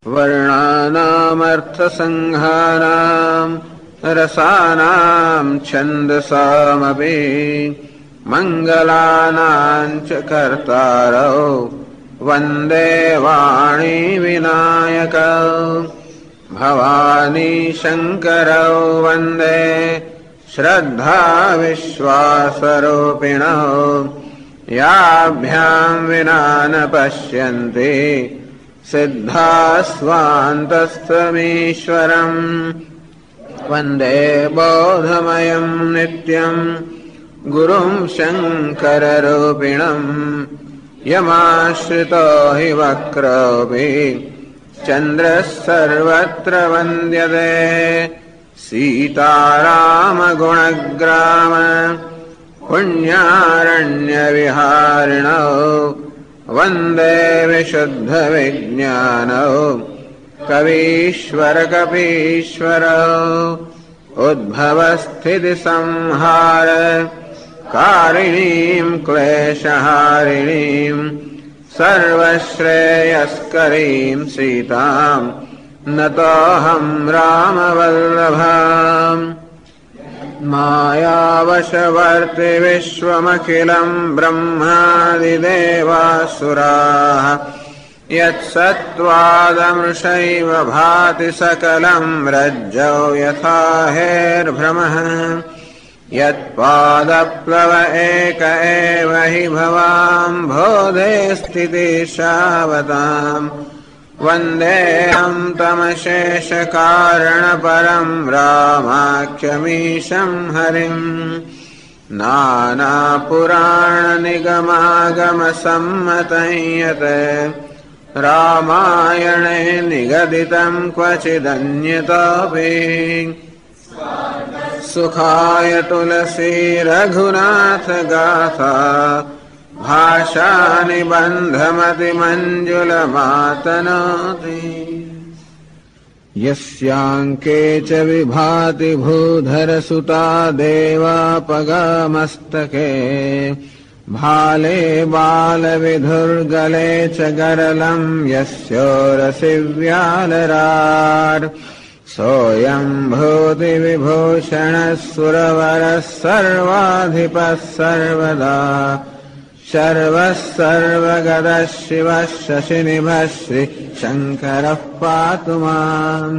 वर्णानामर्थसंहारां रसानां छन्दसामपि मङ्गलानां च कर्तारौ वन्दे वाणी विनायकौ भवानी शङ्करौ वन्दे श्रद्धा विश्वासरूपिणौ याभ्यां विना न पश्यन्ति सिद्धास्वान्तस्थमीश्वरम् वन्दे बोधमयं नित्यं गुरुं शङ्कररूपिणम् यमाश्रितो हि वक्रोऽपि चन्द्रः सर्वत्र वन्द्यते सीतारामगुणग्राम पुण्यारण्यविहारिणौ वन्दे विशुद्धविज्ञानौ कवीश्वरकपीश्वरौ उद्भवस्थितिसंहार कारिणीं क्लेशहारिणीं सर्वश्रेयस्करीं सीतां नतोऽहं रामवल्लभाम् मायावशवर्ति विश्वमखिलं ब्रह्मादिदेवासुराः यत्सत्त्वादमृषैव भाति सकलं रज्जौ यथा हेर्भ्रमः यत्पादप्लव एक एव हि भवाम्भोधे स्थितिशावताम् वन्देऽहं तमशेषकारणपरं रामाख्यमीशं हरिम् नानापुराणनिगमागमसम्मतं यत् रामायणे निगदितं क्वचिदन्यतोऽपि सुखाय तुलसी रघुनाथ गाथा भाषानिबन्धमतिमञ्जुलमातनोति यस्याङ्के च विभाति भूधरसुता देवापगामस्तके भाले बालविधुर्गले च गरलं यस्योरसिव्यालरार् सोऽयं भूतिविभूषणः सुरवरः सर्वाधिपः सर्वदा शर्वः सर्वगतः शिवः शशिनिभः श्रीशङ्करः पातु माम्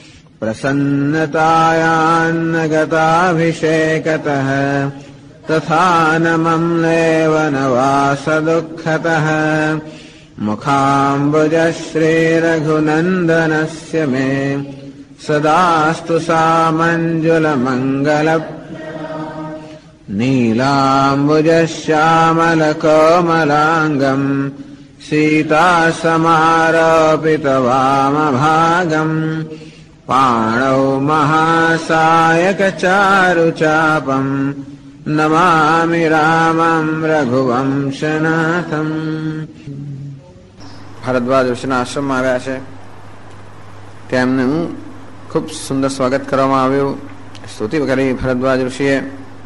प्रसन्नतायान्नगताभिषेकतः तथा न मम्लेव न वासदुःखतः मुखाम्बुजः श्रीरघुनन्दनस्य मे सदास्तु सामञ्जुलमङ्गल नीलाम्बुजश्यामलकोमलाङ्गम् सीतासमारोपितवामभागम् पाणौ महासायकचारुचापम् नमामि रामं रघुवंशनाथम्। ભારદ્વાજ ઋષિના આશ્રમમાં આવ્યા છે. તેમનું ખૂબ સુંદર સ્વાગત કરવામાં આવ્યું. સ્તુતિ કરી ભરદ્વાજ ઋષિએ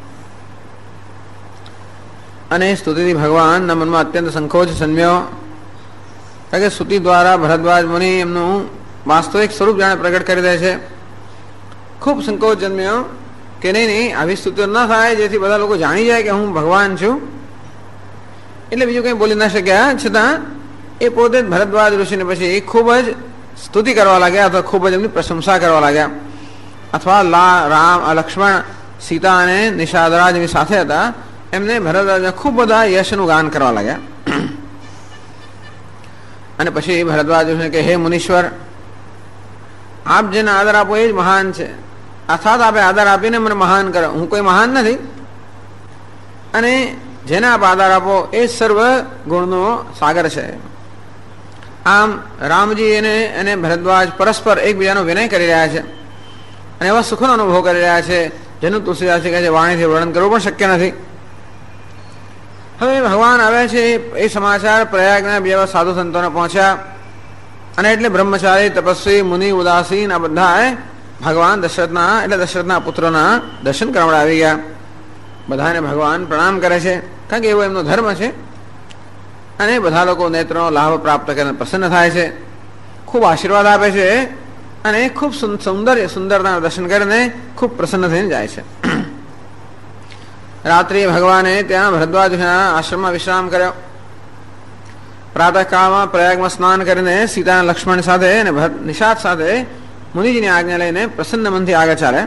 અને સ્તુતિથી ભગવાનના મનમાં અત્યંત સંકોચ જન્મ્યો. કારણ કે સ્તુતિ દ્વારા ભરદ્વાજ મુનિ એમનું વાસ્તવિક સ્વરૂપ જાણે પ્રગટ કરી દે છે. ખૂબ સંકોચ જન્મ્યો કે નહીં આવી સ્તુતિઓ ન થાય જેથી બધા લોકો જાણી જાય કે હું ભગવાન છું. એટલે બીજું કંઈ બોલી ન શક્યા. છતાં એ પોતે જ ભરદ્વાજ ઋષિને પછી ખૂબ જ સ્તુતિ કરવા લાગ્યા અથવા ખૂબ જ એમની પ્રશંસા કરવા લાગ્યા. અથવા રામ લક્ષ્મણ સીતા અને નિષાદરાજ એમની સાથે હતા. એમને ભરદ્વાજને ખૂબ બધા યશનું ગાન કરવા લાગ્યા. અને પછી ભરદ્વાજ ઋષિને કે હે મુનીશ્વર, આપ જેને આદર આપો એ જ મહાન છે. અર્થાત આપે આદર આપીને મને મહાન કરો. હું કોઈ મહાન નથી. અને જેને આપ આદર આપો એ સર્વ ગુણનો સાગર છે. આમ રામજી અને ભરદ્વાજ પરસ્પર એકબીજાનો વિનય કરી રહ્યા છે અને એવા સુખનો અનુભવ કરી રહ્યા છે જેનું તુલસીદાસજી કહે છે વાણીથી વર્ણન કરવું પણ શક્ય નથી. હવે ભગવાન આવ્યા છે એ સમાચાર પ્રયાગના બે સાધુ સંતોને પહોંચ્યા અને એટલે બ્રહ્મચારી, તપસ્વી, મુનિ, ઉદાસીન આ બધાએ ભગવાન દશરથના પુત્રોના દર્શન કરવા આવી ગયા. બધાને ભગવાન પ્રણામ કરે છે કારણ કે એવો એમનો ધર્મ છે. અને બધા લોકો નેત્રનો લાભ પ્રાપ્ત કરીને પ્રસન્ન થાય છે. ખૂબ આશીર્વાદ આપે છે અને ખૂબ સુંદરના દર્શન કરીને ખૂબ પ્રસન્ન થઈને જાય છે. રાત્રિ ભગવાને ત્યાં ભરદ્વાજના આશ્રમમાં વિશ્રામ કર્યો. પ્રાતઃકાળમાં પ્રયાગમાં સ્નાન કરીને સીતા લક્ષ્મણ સાથે અને નિષાદ સાથે મુનિજીની આજ્ઞા લઈને પ્રસન્ન મનથી આગળ ચાલે.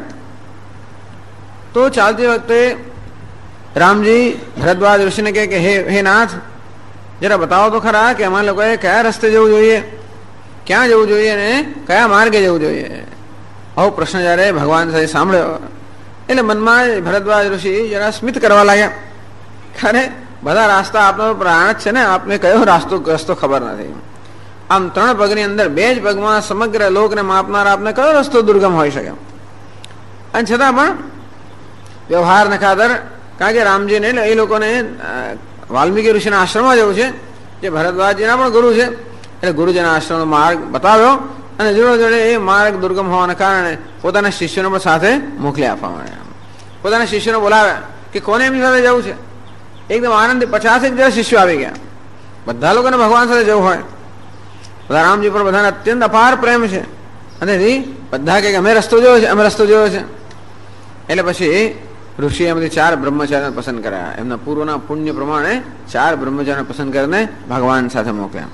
તો ચાલતી વખતે રામજી ભરદ્વાજ ઋષિને કહે કે હે નાથ, જરા બતાવો તો ખરા કે અમારા લોકોએ કયા રસ્તે જવું જોઈએ, ક્યાં જવું જોઈએ અને કયા માર્ગે જવું જોઈએ. આવો પ્રશ્ન જ્યારે ભગવાન સાથે સાંભળ્યો એટલે મનમાં ભરદ્વાજ ઋષિ જરા સ્મિત કરવા લાગ્યા. અરે બધા રાસ્તા આપનો પ્રાણ જ છે ને, આપને કયો રસ્તો ખબર નથી. આમ 3 પગની અંદર 2 જ પગમાં સમગ્ર લોકને માપનાર આપને કયો રસ્તો દુર્ગમ હોઈ શકે. અને છતાં પણ વ્યવહારને ખાતર, કારણ કે રામજીને એટલે એ લોકોને વાલ્મીકી ઋષિના આશ્રમમાં જવું છે, જે ભરદ્વાજજીના પણ ગુરુ છે, એટલે ગુરુજીના આશ્રમનો માર્ગ બતાવ્યો અને જોડે જોડે એ માર્ગ દુર્ગમ હોવાના કારણે પોતાના શિષ્યોને પણ સાથે મોકલી આપવામાં આવ્યા. પોતાના શિષ્યોને બોલાવ્યા કે કોને એમની સાથે જવું છે. એકદમ આનંદથી 50 જેવા શિષ્યો આવી ગયા. બધા લોકોને ભગવાન સાથે જવું હોય. બધા રામજી પર બધાને અત્યંત અપાર પ્રેમ છે અને બધા કે અમે રસ્તો જોયો છે, અમે રસ્તો જોયો છે. એટલે પછી ઋષિએ એમાંથી 4 બ્રહ્મચારીને પસંદ કર્યા. એમના પૂર્વના પુણ્ય પ્રમાણે 4 બ્રહ્મચારીને પસંદ કરીને ભગવાન સાથે મોકલ્યા.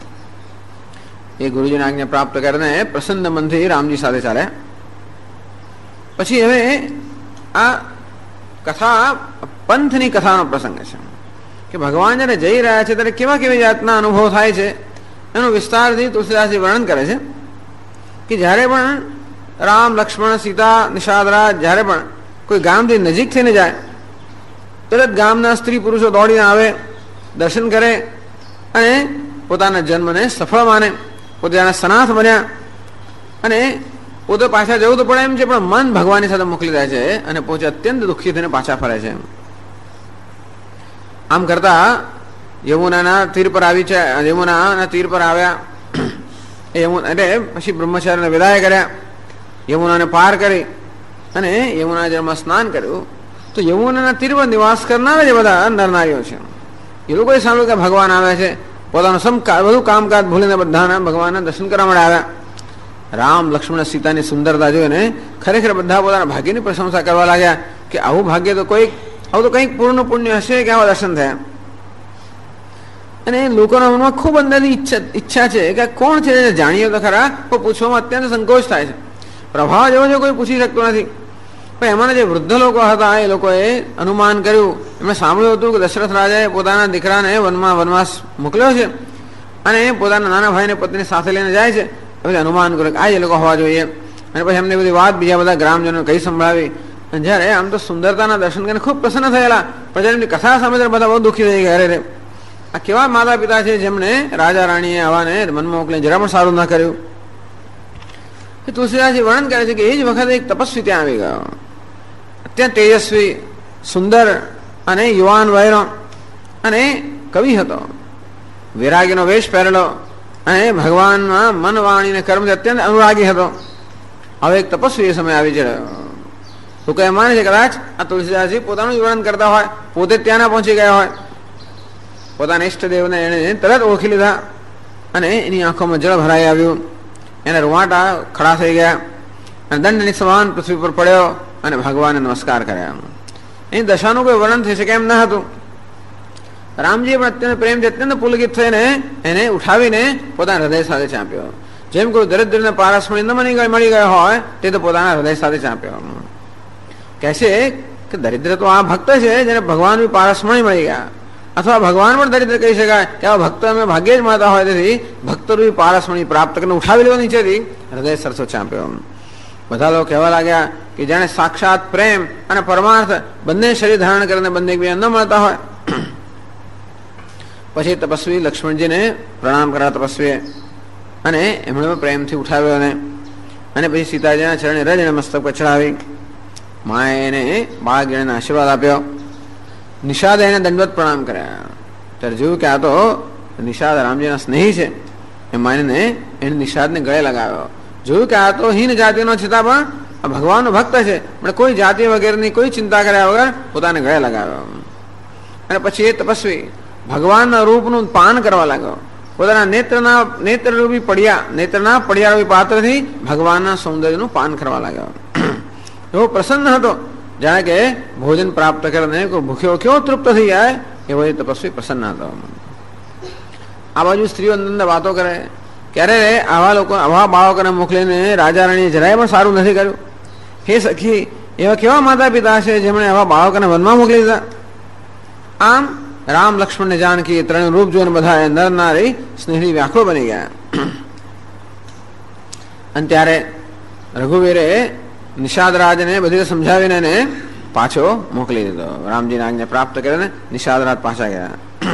એ ગુરુજીની આજ્ઞા પ્રાપ્ત કરીને પ્રસન્ન મનથી રામજી સાથે ચાલ્યા. પછી હવે આ કથા પંથની કથાનો પ્રસંગ છે કે ભગવાન જ્યારે જઈ રહ્યા છે ત્યારે કેવી જાતના અનુભવ થાય છે એનું વિસ્તારથી તુલસીદાસજી વર્ણન કરે છે કે જ્યારે પણ રામ, લક્ષ્મણ, સીતા, નિષાદરાજ જ્યારે પણ કોઈ ગામથી નજીક થઈને જાય તરત ગામના સ્ત્રી પુરુષો દોડીને આવે, દર્શન કરે અને પોતાના જન્મને સફળ માને, પોતાના સનાથ બન્યા અને પોતે પાછા જવું તો પડે એમ છે, પણ મન ભગવાનની સાથે મોકલી રહ્યા છે અને પોતે અત્યંત દુઃખી થઈને પાછા ફરે છે. આમ કરતા યમુનાના તીર પર આવ્યા. એટલે પછી બ્રહ્મચારીને વિદાય કર્યા, યમુનાને પાર કરી અને યમુના જળમાં સ્નાન કર્યું. તો યમુનાના તીર પર નિવાસ કરનારા જે બધા નરનારીઓ છે એ લોકોએ સાંભળ્યું કે ભગવાન આવે છે. પોતાનું બધું કામકાજ ભૂલીને બધાના ભગવાનના દર્શન કરવા માટે આવ્યા. રામ, લક્ષ્મણ, સીતાની સુંદરતા જોઈને ખરેખર બધા પોતાના ભાગ્યની પ્રશંસા કરવા લાગ્યા કે આવું ભાગ્ય તો આવું તો કંઈક પૂર્ણ પુણ્ય હશે કે આવા દર્શન થયા. અને લોકોના મનમાં ખૂબ અંદરની ઈચ્છા છે કે કોણ છે જાણીએ તો ખરા, પણ પૂછવામાં અત્યંત સંકોચ થાય છે. પ્રભાવ જેવો છે કોઈ પૂછી શકતો નથી. પણ એમાંના જે વૃદ્ધ લોકો હતા એ લોકોએ અનુમાન કર્યું, એમણે સાંભળ્યું હતું કે દશરથ રાજાએ પોતાના દીકરાને વનવાસ મોકલ્યો છે અને પોતાના નાના ભાઈને પત્ની સાથે લઈને જાય છે. પછી અનુમાન કર્યું કે આ એ લોકો હોવા જોઈએ. અને પછી એમને બધી વાત બીજા બધા ગ્રામજનો કઈ સંભળાવી. અને જ્યારે આમ તો સુંદરતાના દર્શન કરીને ખૂબ પ્રસન્ન થયેલા, પણ જ્યારે એમની કથા સાંભળીને બધા બહુ દુઃખી થઈ ગયા. અરે આ કેવા માતા પિતા છે જેમણે રાજા રાણીએ આવાને મનમાં મોકલીને જરા પણ સારું ના કર્યું. તુલસીદાસજી વર્ણન કરે છે કે એ જ વખતે એક તપસ્વી ત્યાં આવી ગયો. અત્યંત તેજસ્વી, સુંદર અને યુવાન વયનો અને કવિ હતો. વૈરાગીનો વેશ પહેરેલો અને ભગવાનમાં મન, વાણી અને કર્મથી અત્યંત અનુરાગી હતો. હવે એક તપસ્વી એ સમય આવી ચડ્યો. લોકો એમ માને છે કદાચ આ તુલસીદાસજી પોતાનું જ વર્ણન કરતા હોય, પોતે ત્યાં ના પહોંચી ગયા હોય. પોતાના ઈષ્ટદેવને એને તરત ઓળખી લીધા અને એની આંખોમાં જળ ભરાઈ આવ્યું. એના રૂવાટા ખડા થઈ ગયા અને દંડની સમાન પૃથ્વી પર પડ્યો અને ભગવાનને નમસ્કાર કર્યા. એની દશાનું કોઈ વર્ણન થઈ શકે એમ ન હતું. રામજીએ પણ અત્યંત પ્રેમથી અત્યંત પુલકિત થઈને એને ઉઠાવીને પોતાના હૃદય સાથે ચાંપ્યો. જેમ કોઈ દરિદ્રને પારસમણી ન મળી ગયો હોય તે તો પોતાના હૃદય સાથે ચાંપ્યો. કહે છે કે દરિદ્ર તો આ ભક્ત છે જેને ભગવાન બી પારસમણી મળી ગયા, અથવા ભગવાન પણ દરિદ્ર કહી શકાય કે આવા ભક્તો અમે ભાગ્યે જ મળતા હોય. તેથી ભક્તોની પારસમણી પ્રાપ્ત કરીને ઉઠાવી લેવા નીચેથી હૃદય સરસો ચાંપ્યો. બધા લોકો કહેવા લાગ્યા કે જાણે સાક્ષાત પ્રેમ અને પરમાર્થ બંને શરીર ધારણ કરીને બંને એકબીજા ન મળતા હોય. પછી તપસ્વી લક્ષ્મણજીને પ્રણામ કર્યા તપસ્વીએ અને એમણે પ્રેમથી ઉઠાવ્યો અને પછી સીતાજીના ચરણે રજને મસ્તક પર ચડાવી માએ એને બાળકને આશીર્વાદ આપ્યો. નિષાદે એને દંડવત પ્રણામ કર્યા. ત્યારે જોયું કે આ તો નિષાદ રામજીના સ્નેહી છે એ માનીને એને નિષાદને ગળે લગાવ્યો. જોયું કે આ તો હીન જાતિનો છતાં પણ ભગવાનનો ભક્ત છે, પણ કોઈ જાતિ વગેરેની કોઈ ચિંતા કર્યા વગર પોતાને ગળે લગાવ્યો. અને પછી એ તપસ્વી ભગવાનના રૂપનું પાન કરવા લાગ્યો પોતાના નેત્રરૂપી નેત્રના પડ્યારૂપી પાત્રથી ભગવાનના સૌંદર્યનું પાન કરવા લાગ્યો. એવો પ્રસન્ન હતો જાણે કે ભોજન પ્રાપ્ત કરીને કોઈ ભૂખ્યો કેવો તૃપ્ત થઈ જાય એવો એ તપસ્વી પ્રસન્ન હતો. આ બાજુ સ્ત્રીઓ અંદર વાતો કરે, ક્યારે આવા લોકો આવા બાળકોને મોકલીને રાજા રાણીએ જરાય પણ સારું નથી કર્યું. હે સખી, એવા કેવા માતા પિતા છે જેમણે આવા બાળકોને વનમાં મોકલી દીધા. આમ રામ લક્ષ્મણ ને જાનકી ત્રણ રૂપ જોઈને બધા નર નારી સ્નેહી વ્યાખો બની ગયા. અને ત્યારે રઘુવીરે નિષાદ રાજને બધી સમજાવીને એને પાછો મોકલી દીધો. રામજીની આજ્ઞા પ્રાપ્ત કરીને નિષાદ રાજ પાછા ગયા.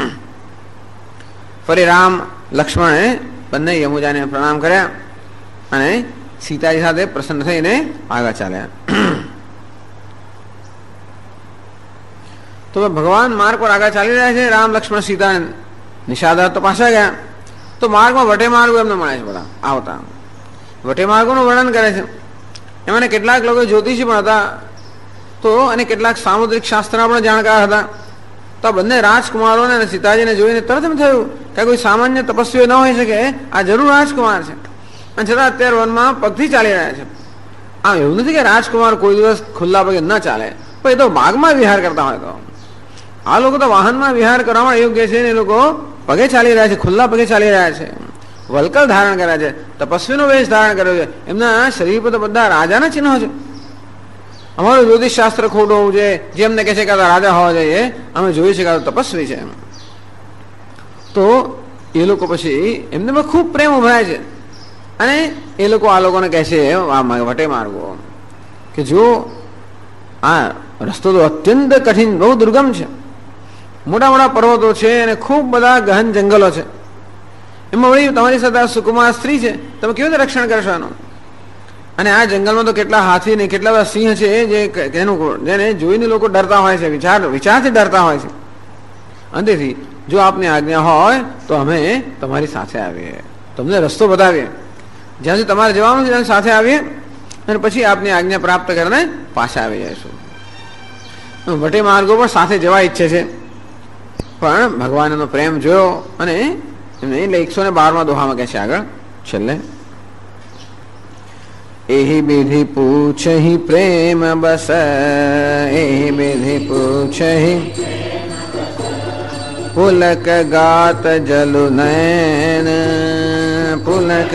ફરી રામ લક્ષ્મણે બંને યમુજાને પ્રણામ કર્યા અને સીતાજી સાથે પ્રસન્ન થઈને આગળ ચાલ્યા. તો ભગવાન માર્ગ પર આગળ ચાલી રહ્યા છે. રામ લક્ષ્મણ સીતા નિષાદ રાજ તો પાછા ગયા. તો માર્ગમાં વટે માર્ગો એમને મળે છે. બધા આવતા વટે માર્ગોનું વર્ણન કરે છે. એમાં કેટલાક લોકો જ્યોતિષી પણ હતા તો અને કેટલાક સામુદ્રિક શાસ્ત્રના પણ જાણકાર હતા. તો બંને રાજકુમારોને અને સીતાજીને જોઈને તરત એમ થયું કે કોઈ સામાન્ય તપસ્વીઓ ન હોઈ શકે, આ જરૂર રાજકુમાર છે. અને છતાં અત્યારે વનમાં પગથી ચાલી રહ્યા છે. આમ એવું નથી કે રાજકુમાર કોઈ દિવસ ખુલ્લા પગે ન ચાલે, પણ એ તો માર્ગમાં વિહાર કરતા હોય. તો આ લોકો તો વાહનમાં વિહાર કરવામાં યોગ્ય છે ને એ લોકો પગે ચાલી રહ્યા છે, ખુલ્લા પગે ચાલી રહ્યા છે, વલ્કલ ધારણ કર્યા છે, તપસ્વીનો વેશ ધારણ કર્યો છે. એમના શરીર પર તો બધા રાજાના ચિહ્નો છે. અમારું જ્યોતિષ શાસ્ત્ર ખોટું હોવું જોઈએ, જે અમને કહે છે કે રાજા હોવા જોઈએ, અમે જોઈએ છીએ કે તપસ્વી છે. તો એ લોકો પછી એમને ખૂબ પ્રેમ ઉભરાય છે અને એ લોકો આ લોકોને કહે છે વટે માર્ગો કે જો આ રસ્તો તો અત્યંત કઠિન, બહુ દુર્ગમ છે, મોટા મોટા પર્વતો છે અને ખૂબ બધા ગહન જંગલો છે. એમાં વળી તમારી સાથે સુકુમાર સ્ત્રી છે, તમે કેવી રીતે રક્ષણ કરશો એનું? અને આ જંગલમાં તો કેટલા હાથી ને કેટલા બધા સિંહ છે જેને જોઈને લોકો ડરતા હોય છે, વિચારથી ડરતા હોય છે. અંતેથી જો આપની આજ્ઞા હોય તો અમે તમારી સાથે આવીએ, તમને રસ્તો બતાવીએ, જ્યાં સુધી તમારે જવાનું છે ત્યાં સાથે આવીએ અને પછી આપની આજ્ઞા પ્રાપ્ત કરીને પાછા આવી જઈશું. વટે માર્ગો પર સાથે જવા ઈચ્છે છે, પણ ભગવાન એનો પ્રેમ જોયો અને એમને એટલે 112માં દોહામાં કહે છે આગળ છેલ્લે, એહી વિધિ પૂછહી પ્રેમ બસ, એહી વિધિ પૂછહી પુલક ગાત જલુ નયન, પુલક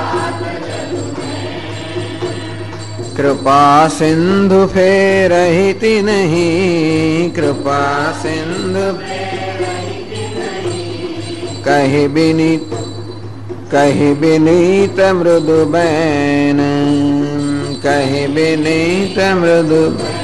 કૃપા સિંધુ ફેરહિતી નહીં, કૃપા સિંધુ કહી બિનીત મૃદુ બેન, કહી બિનીત મૃદુ.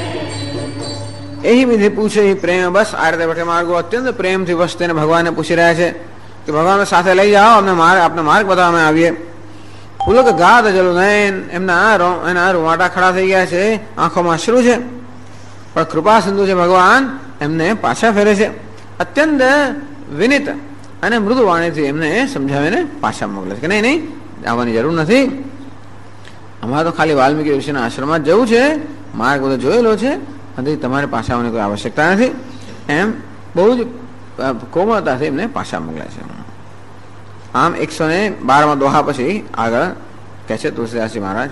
એહી વિધિ પૂછે પ્રેમ બસ. આ રીતે વટે માર્ગો અત્યંત પ્રેમથી વસ તેને ભગવાનને પૂછી રહ્યા છે કે ભગવાન સાથે લઈ જાઓ, અમને આપને માર્ગ બતાવવા અમે આવીએ. પુલક ગાદ જલુ નયન, એના રૂવાટા ખડા થઈ ગયા છે, આંખોમાં અશ્રુ છે, પણ કૃપા સિંધુ છે ભગવાન એમને પાછા ફેરે છે. અત્યંત વિનિત અને મૃદુ વાણીથી એમને સમજાવીને પાછા મોકલે છે કે નહીં આવવાની જરૂર નથી, અમારે તો ખાલી વાલ્મીકી ઋષિના આશ્રમમાં જ જવું છે, માર્ગ બધો જોયેલો છે, અને તમારે પાછા આવવાની કોઈ આવશ્યકતા નથી. એમ બહુ જ કોમળતાથી એમને પાછા મોકલે છે. આમ 112માં દોહા પછી આગળ કહે છે તુલસીદાસજી મહારાજ,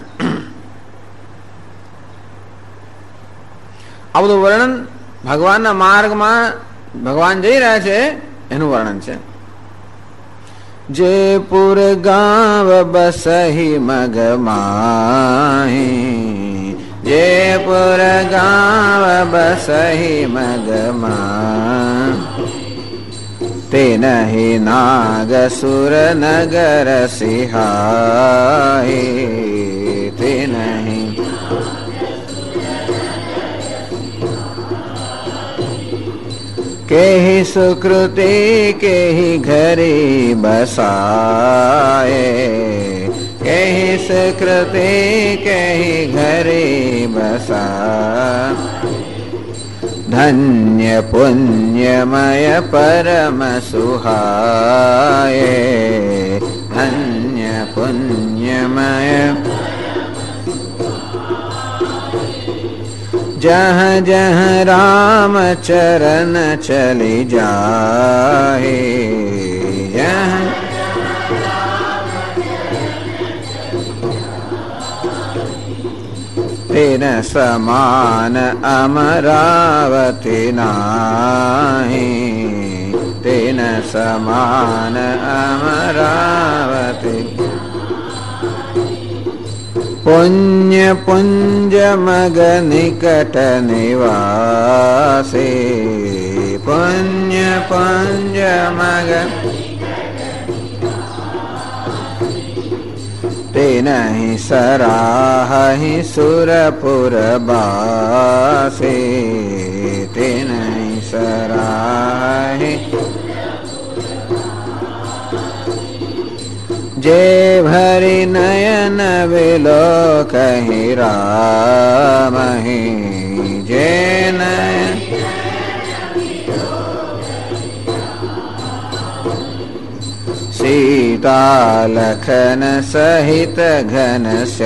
આ બધું વર્ણન ભગવાનના માર્ગમાં ભગવાન જઈ રહ્યા છે એનું વર્ણન છે. જયપુર ગાંવ બસહી મગ માહી, જયપુર ગાંવ બસહી મગ માં, તે નહીં નાગ સુર નગર સિહાય, તે નહીં કેહી સુકૃતિ કેહી ઘરે બસાય, કેહી સુકૃતિ કેહી ઘરે બસા, ધન્ય પુણ્યમય પરમ સુહાય, ધન્ય પુણ્યમય જહ જહ રામ ચરણ ચલી જાહે, જહ તેન સમાન અમરાવતી નાહી, તેન સમાન અમરાવતી. પુણ્ય પુંજ મગ નિકટ નિવાસી, પુણ્ય પુંજ મગ તે નહીં સરાહી સુરપુર બાસી, તે નહીં સરાહી. જે ભરી નયન વિલો કહી રામહી, જે નયન સીતા લખન સહિત ઘન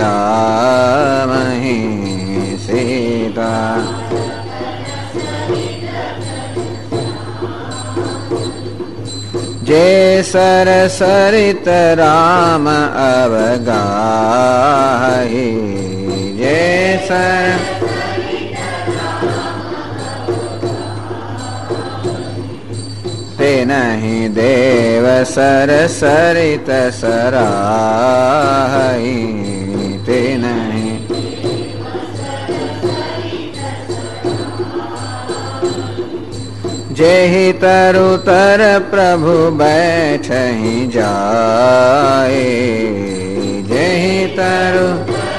શ્યામહી, સીતા જે સર સરિત રામ અવગાહી, જે સર તે નહીં દેવ સર સરિત સરાહી, તે નહીં જેહી તરુતર પ્રભુ બેઠહી જાય, જેહી તરુ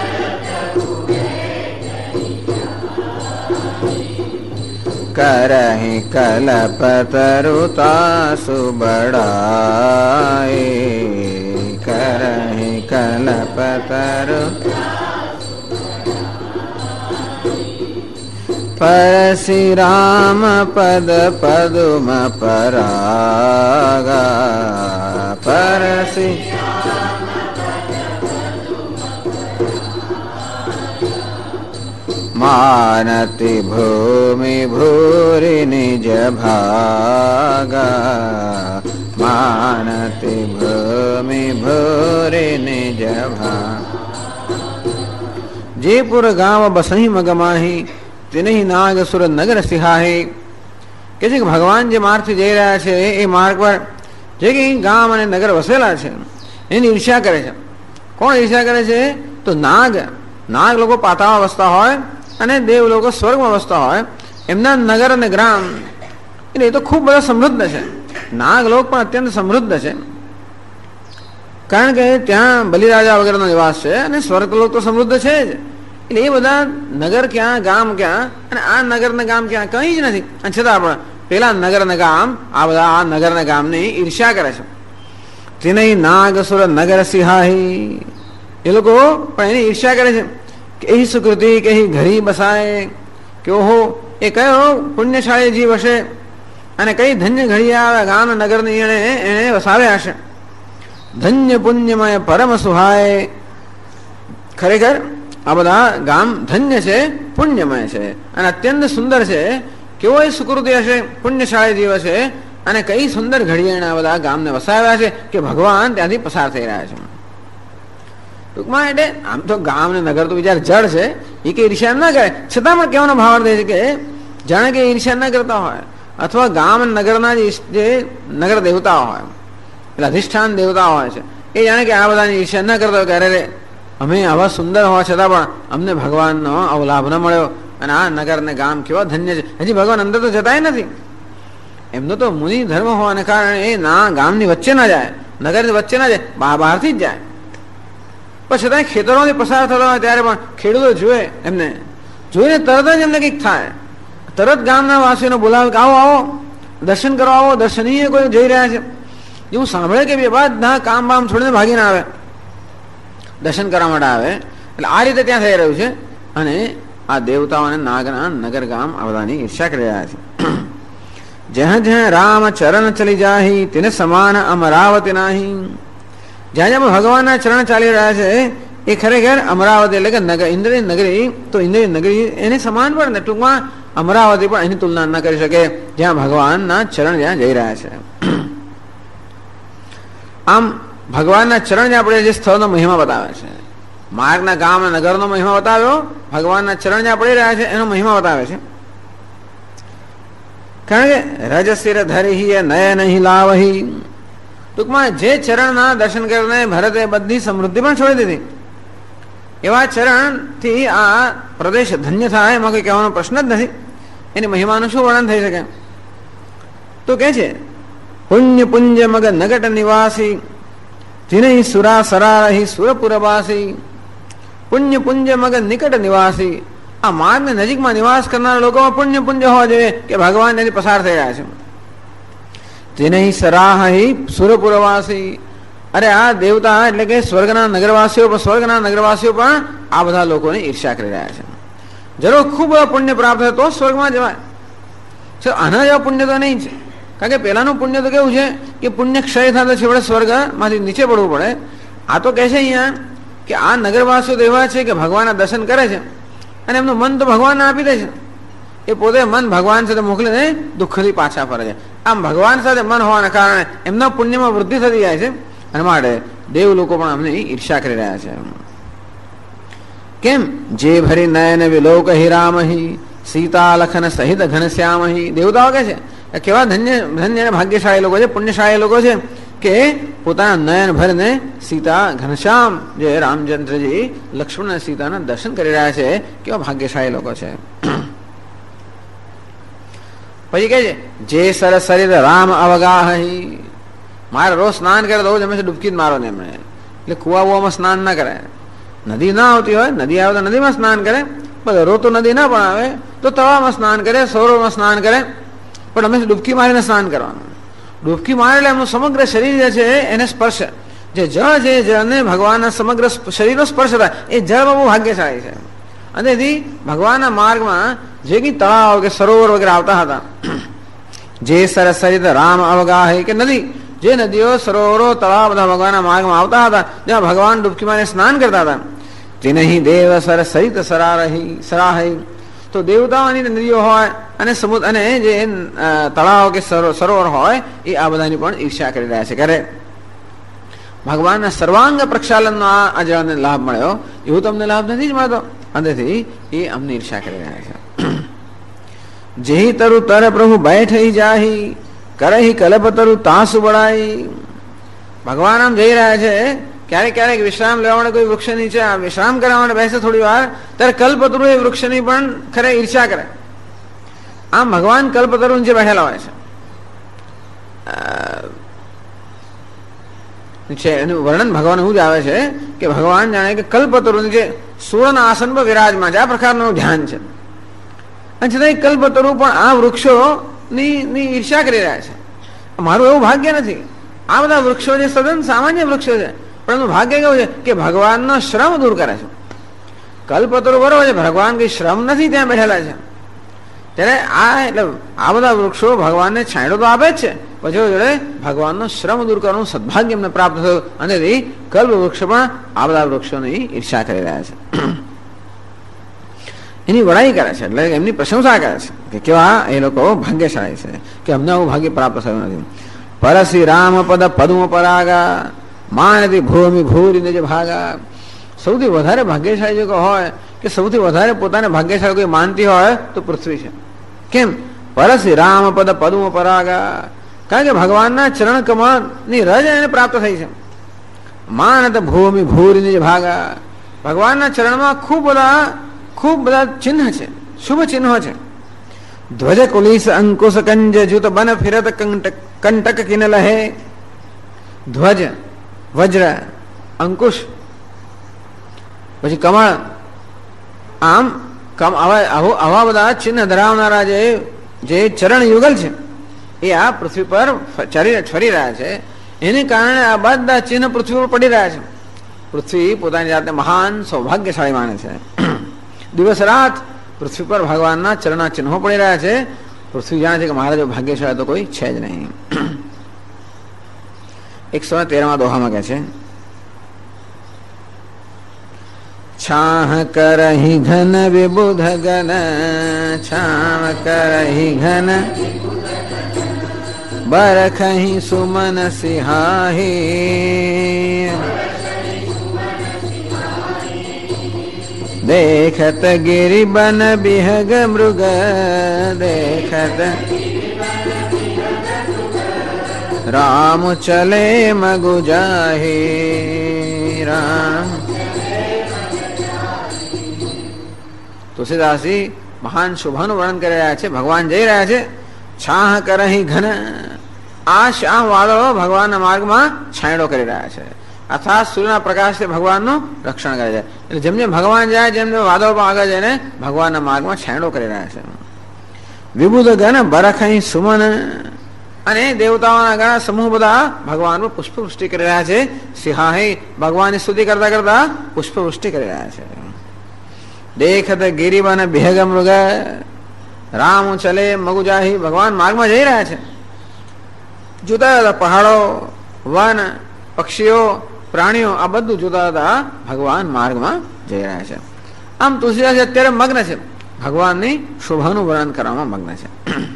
કરહી કલ્પતરુતા સુબડાય, કરહી કલ્પતરુ પરસી રામ પદ પદુમ પરાગા, પરસી માનતિ ભૂમિ ભૂરી નિજ ભાગા, માનતિ ભૂમિ ભૂરી નિજ ભાગ. જયપુર ગામ બસહી મગમાહી, તેની નાગ સુર નગર સિંહાહી. કે છે કે ભગવાન જે માર્ગથી જઈ રહ્યા છે એ માર્ગ પર જે કંઈ ગામ અને નગર વસેલા છે એની ઈર્ષ્યા કરે છે. કોણ ઈર્ષ્યા કરે છે? તો નાગ. નાગ લોકો પાતાળમાં વસતા હોય અને દેવ લોકો સ્વર્ગમાં વસતા હોય, એમના નગર અને ગ્રામ એટલે એ તો ખૂબ બધા સમૃદ્ધ છે. નાગલોક પણ અત્યંત સમૃદ્ધ છે, કારણ કે ત્યાં બલિરાજા વગેરેનો નિવાસ છે અને સ્વર્ગલોક તો સમૃદ્ધ છે જ. એટલે એ બધા નગર ક્યાં, ગામ ક્યાં, અને આ નગર ને ગામ ક્યાં, કંઈ જ નથી. અને છતાં પણ પેલા નગર ને ગામ, આ બધા આ નગર ને ગામની ઈર્ષ્યા કરે છે. તેને નાગ સુર નગર સિંહાહી, એ લોકો પણ એની ઈર્ષ્યા કરે છે કે એ સુકૃતિ કે ઘરી બસાય, કે ઓહો એ કયો પુણ્યશાળી જીવ હશે અને કઈ ધન્ય ઘડિયા ગામ નગરની એને વસાવ્યા હશે. ધન્ય પુણ્યમય પરમ સુહાય. ખરેખર આ બધા ગામ ધન્ય છે, પુણ્યમય છે અને અત્યંત સુંદર છે. કેવો એ સુકૃતિ હશે, પુણ્યશાળી જીવ હશે અને કઈ સુંદર ઘડિયાના બધા ગામને વસાવ્યા છે કે ભગવાન ત્યાંથી પસાર થઈ રહ્યા છે. ટૂંકમાં એટલે આમ તો ગામ ને નગર તો વિચાર જળ છે, એ કઈ ઈર્ષ્યા ન કરે, છતાં પણ કહેવાનો ભાવ દે છે કે જાણે કે ઈર્ષ્યા ન કરતા હોય, અથવા ગામ નગરના જે નગર દેવતા હોય, એટલે અધિષ્ઠાન દેવતા હોય છે, એ જાણે કે આ બધાની ઈર્ષ્યા ન કરતા હોય કે અરે અમે આવા સુંદર હોવા છતાં પણ અમને ભગવાનનો આવો લાભ ન મળ્યો અને આ નગર ને ગામ કેવા ધન્ય છે. હજી ભગવાન અંદર તો જતાય નથી. એમનો તો મુનિ ધર્મ હોવાને કારણે એ ના ગામની વચ્ચે ના જાય, નગરની વચ્ચે ના જાય, બહારથી જ જાય. પણ છતાં ખેતરોથી પસાર થતા હોય ત્યારે પણ ખેડૂતો જોવે, એમને જોઈને તરત જ એમને કંઈક થાય, તરત ગામના વાસીઓને બોલાવે કે આવો આવો દર્શન કરો, આવો દર્શનીય કોઈ જઈ રહ્યા છે. એવું સાંભળે કે બધા કામ બામ છોડીને ભાગીને આવે, દર્શન કરવા માટે આવે. એટલે આ રીતે ત્યાં થઈ રહ્યું છે. અને આ દેવતાઓ અને નાગના નગર ગામ આ બધાની ઈર્ષ્યા કરી રહ્યા છે. જ્યાં જ્યાં રામ ચરણ ચલી જાહી, તેને સમાન અમરાવતી નાહી. જ્યાં જ્યાં ભગવાનના ચરણ ચાલી રહ્યા છે એ ખરેખર અમરાવતી એટલે કે નગર, ઇન્દ્રની નગરી, તો ઇન્દ્રની નગરી એને સમાન પણ ને ટૂંકમાં અમરાવતી પણ એની તુલના ન કરી શકે, જ્યાં ભગવાનના ચરણ જ્યાં જઈ રહ્યા છે. આમ ભગવાનના ચરણ આપણે જે સ્થળનો મહિમા બતાવે છે માર્ગના ગામ નગરનો મહિમા બતાવ્યો, ભગવાનના ચરણ જ્યાં પડી રહ્યા છે એનો મહિમા બતાવે છે. કારણ કે રજસિર ધરી નયન લાવહી, ટૂંકમાં જે ચરણના દર્શન કરીને ભરતે બધી સમૃદ્ધિ પણ છોડી દીધી, એવા ચરણથી આ પ્રદેશ ધન્ય થાય એમાં કોઈ કહેવાનો પ્રશ્ન જ નથી. એની મહિમાનું શું વર્ણન થઈ શકે? તો કે છે પુણ્ય પુંજ મગ નગટ નિવાસી જીનહી સુરા સરારહી સુરપુરવાસી. પુણ્ય પુંજ મગ નિકટ નિવાસી, આ માર્ગની નજીકમાં નિવાસ કરનારા લોકોમાં પુણ્ય પુંજ હોવા જોઈએ કે ભગવાન એની પસાર થઈ રહ્યા છે. જીનહી સરાહી સુરપુરવાસી, અરે આ દેવતા એટલે કે સ્વર્ગના નગરવાસીઓ પણ આ બધા લોકોની ઈર્ષ્યા કરી રહ્યા છે. જરૂર ખૂબ પુણ્ય પ્રાપ્ત થાય તો સ્વર્ગમાં જવાય. આના જેવા પુણ્ય તો નહીં છે. કારણ કે પહેલાનું પુણ્ય તો કેવું છે કે પુણ્ય ક્ષય થાય તો છેવડે સ્વર્ગમાંથી નીચે પડવું પડે. આ તો કહે છે અહીંયા કે આ નગરવાસીઓ તો એવા છે કે ભગવાનના દર્શન કરે છે અને એમનું મન તો ભગવાનને આપી દે છે. એ પોતે મન ભગવાન સાથે મોકલીને દુઃખથી પાછા ફરે છે. આમ ભગવાન સાથે મન હોવાના કારણે એમના પુણ્યમાં વૃદ્ધિ થતી જાય છે અને માટે દેવ લોકો પણ અમને ઈર્ષ્યા કરી રહ્યા છે. કેમ? જે ભરી નયન વિલોક હિરામહી સીતા લખન સહિત ઘનશ્યામહી. દેવતાઓ કે છે કેવા ધન્ય ધન્ય ભાગ્યશાળી લોકો છે, પુણ્યશાળી લોકો છે કે પોતાના નયન ભરીને સીતા ઘનશ્યામ જે રામચંદ્રજી લક્ષ્મણ અને સીતાના દર્શન કરી રહ્યા છે. કેવા ભાગ્યશાળી લોકો છે. પછી કહે છે જે સરસરિત રામ અવગાહી, મારે રોજ સ્નાન કરે તો હંમેશા ડૂબકી જ મારો ને એમણે. એટલે કુવામાં સ્નાન ના કરે. નદી ના આવતી હોય, નદી આવે તો નદીમાં સ્નાન કરે, પણ રોજ તો નદી ના પણ આવે તો તળાવમાં સ્નાન કરે, સરોવરમાં સ્નાન કરે, પણ હંમેશા ડૂબકી મારીને સ્નાન કરવાનું. ડૂબકી મારે એટલે એમનું સમગ્ર શરીર જે છે એને સ્પર્શ, જે જળ છે જળને ભગવાનના સમગ્ર શરીરનો સ્પર્શ થાય, એ જળ બહુ ભાગ્યશાળી છે. અને તેથી ભગવાનના માર્ગમાં જે કંઈ તળાવ કે સરોવર વગેરે આવતા હતા, જે સરસરિત રામ અવગાહી કે નદી, જે નદીઓ સરોવરો તળાવ બધા ભગવાનના માર્ગમાં આવતા હતા, જ્યાં ભગવાન ડૂબકી મારીને સ્નાન કરતા હતા. જે નહીં દેવ સરસરિત સરાહી, તો દેવતાઓની નદીઓ હોય અને સમુદ્ર અને જે તળાવ કે સરોવર હોય એ આ બધાની પણ ઈર્ષ્યા કરી રહ્યા છે. કરે ભગવાનના સર્વાંગ પ્રક્ષાલનનો આ જળને લાભ મળ્યો, એવું તમને લાભ નથી જ મળતો. અંદરથી એ અમને ઈર્ષ્યા કરી રહ્યા છે. જેહી તરુ તર પ્રભુ બેઠી જાહી કરહી કલ્પ તરુ તાસુ બળાઈ. ભગવાન આમ જઈ રહ્યા છે, ક્યારેક ક્યારેક વિશ્રામ લેવા માટે કોઈ વૃક્ષ નીચે વિશ્રામ કરવા માટે બેસે થોડી વાર, ત્યારે કલ્પતરુ એ વૃક્ષની પણ ખરે ઈર્ષ્યા કરે. આમ ભગવાન કલ્પતરુ નીચે બેઠેલા હોય છે. એનું વર્ણન ભગવાન એવું જ આવે છે કે ભગવાન જાણે કે કલ્પતરુ નીચે સુવર્ણ આસન પર વિરાજમાન છે. આ પ્રકારનું ધ્યાન છે. અને છતાં કલ્પતરુ પણ આ વૃક્ષોની ઈર્ષ્યા કરી રહ્યા છે. મારું એવું ભાગ્ય નથી. આ બધા વૃક્ષો જે સદન સામાન્ય વૃક્ષો છે, પણ એનું ભાગ્ય કેવું છે કે ભગવાનનો શ્રમ દૂર કરે છે. કલ્પતરુ બરોબર છે, ભગવાન કઈ શ્રમ નથી ત્યાં બેઠેલા છે. ત્યારે એટલે આ બધા વૃક્ષો ભગવાનને છાંયડો તો આપે જ છે, પછી જોડે ભગવાનનો શ્રમ દૂર કરવાનું સદભાગ્ય એમને પ્રાપ્ત થયું. અને કલ્પ વૃક્ષ પણ આ બધા વૃક્ષોની ઈર્ષ્યા કરી રહ્યા છે, એની વડાઈ કરે છે, એટલે એમની પ્રશંસા કરે છે કે કેવા એ લોકો ભાગ્યશાળી છે કે અમને આવું ભાગ્ય પ્રાપ્ત થયું નથી. પરસી રામ પદ પદ્મ પરાગા માનતી ભૂમિ ભૂરી નિજ ભાગા. સૌથી વધારે ભાગ્યશાળી જો હોય કે સૌથી વધારે પોતાને ભાગ્યશાળી કોઈ માનતી હોય તો પૃથ્વી છે. કેમ? પરસી રામ પદ પદ્મ પરાગા, કારણ કે ભગવાનના ચરણ કમળની રજ એને પ્રાપ્ત થઈ છે. માનત ભૂમિ ભૂરી નિજ ભાગા, ભગવાનના ચરણમાં ખૂબ બધા ચિહ્ન છે, શુભ ચિહ્નો છે. ધ્વજ કુલિસ અંકુશ કંજ જુત બન ફિરત કંટક કિન લહે. ધ્વજ, વજ્ર, અંકુશ, પછી કમળ, આમ આવા બધા ચિહ્ન ધરાવનારા જે ચરણ યુગલ છે એ આ પૃથ્વી પર ફરી રહ્યા છે. એને કારણે આ બધા ચિહ્ન પૃથ્વી પર પડી રહ્યા છે. પૃથ્વી પોતાની જાતને મહાન સૌભાગ્યશાળી માને છે. દિવસ રાત પૃથ્વી પર ભગવાનના ચરણના ચિહ્નો પડી રહ્યા છે. પૃથ્વી જાણે છે કે મારા જો ભાગ્યશાળી તો કોઈ છે જ નહીં. 113 દોહામાં કહે છે છાહ કરહી ઘન વિબુધ ગન, છાવ કરહી ઘન બરખહી સુમન સિંહાહી. देखत गिरि बन बिहग मृग, देखत राम चले मगु जाहि, राम। तुलसीदास जी મહાન શુભનું વર્ણન કરી રહ્યા છે. ભગવાન જઈ રહ્યા છે. છાહ કરહી ઘન, આ શ્યામ વાદળો ભગવાનના માર્ગમાં છાંયડો કરી રહ્યા છે, અર્થાત સૂર્યના પ્રકાશથી ભગવાનનું રક્ષણ કરે છે. એટલે જેમ જેમ ભગવાન જાય જેમ જેમ વાદળો પણ આગળ જઈને ભગવાનના માર્ગમાં છાંયડો કરી રહ્યા છે. વિબુધ ગણ બરખઈ સુમન, અને દેવતાઓના ઘણા સમૂહ બધા ભગવાન પર પુષ્પવૃષ્ટિ કરી રહ્યા છે. સિંહાહી ભગવાનની સ્તુતિ કરતા કરતા પુષ્પવૃષ્ટિ કરી રહ્યા છે. દેખત ગિરિવન બિહગ મૃગ, રામ ચલે મગુ જાહી, ભગવાન માર્ગમાં જઈ રહ્યા છે. જુદા જુદા પહાડો, વન, પક્ષીઓ, પ્રાણીઓ, આ બધું જુદા જુદા ભગવાન માર્ગમાં જઈ રહ્યા છે. આમ તુલસીદાસ અત્યારે મગ્ન છે, ભગવાનની શોભાનું વર્ણન કરવામાં મગ્ન છે.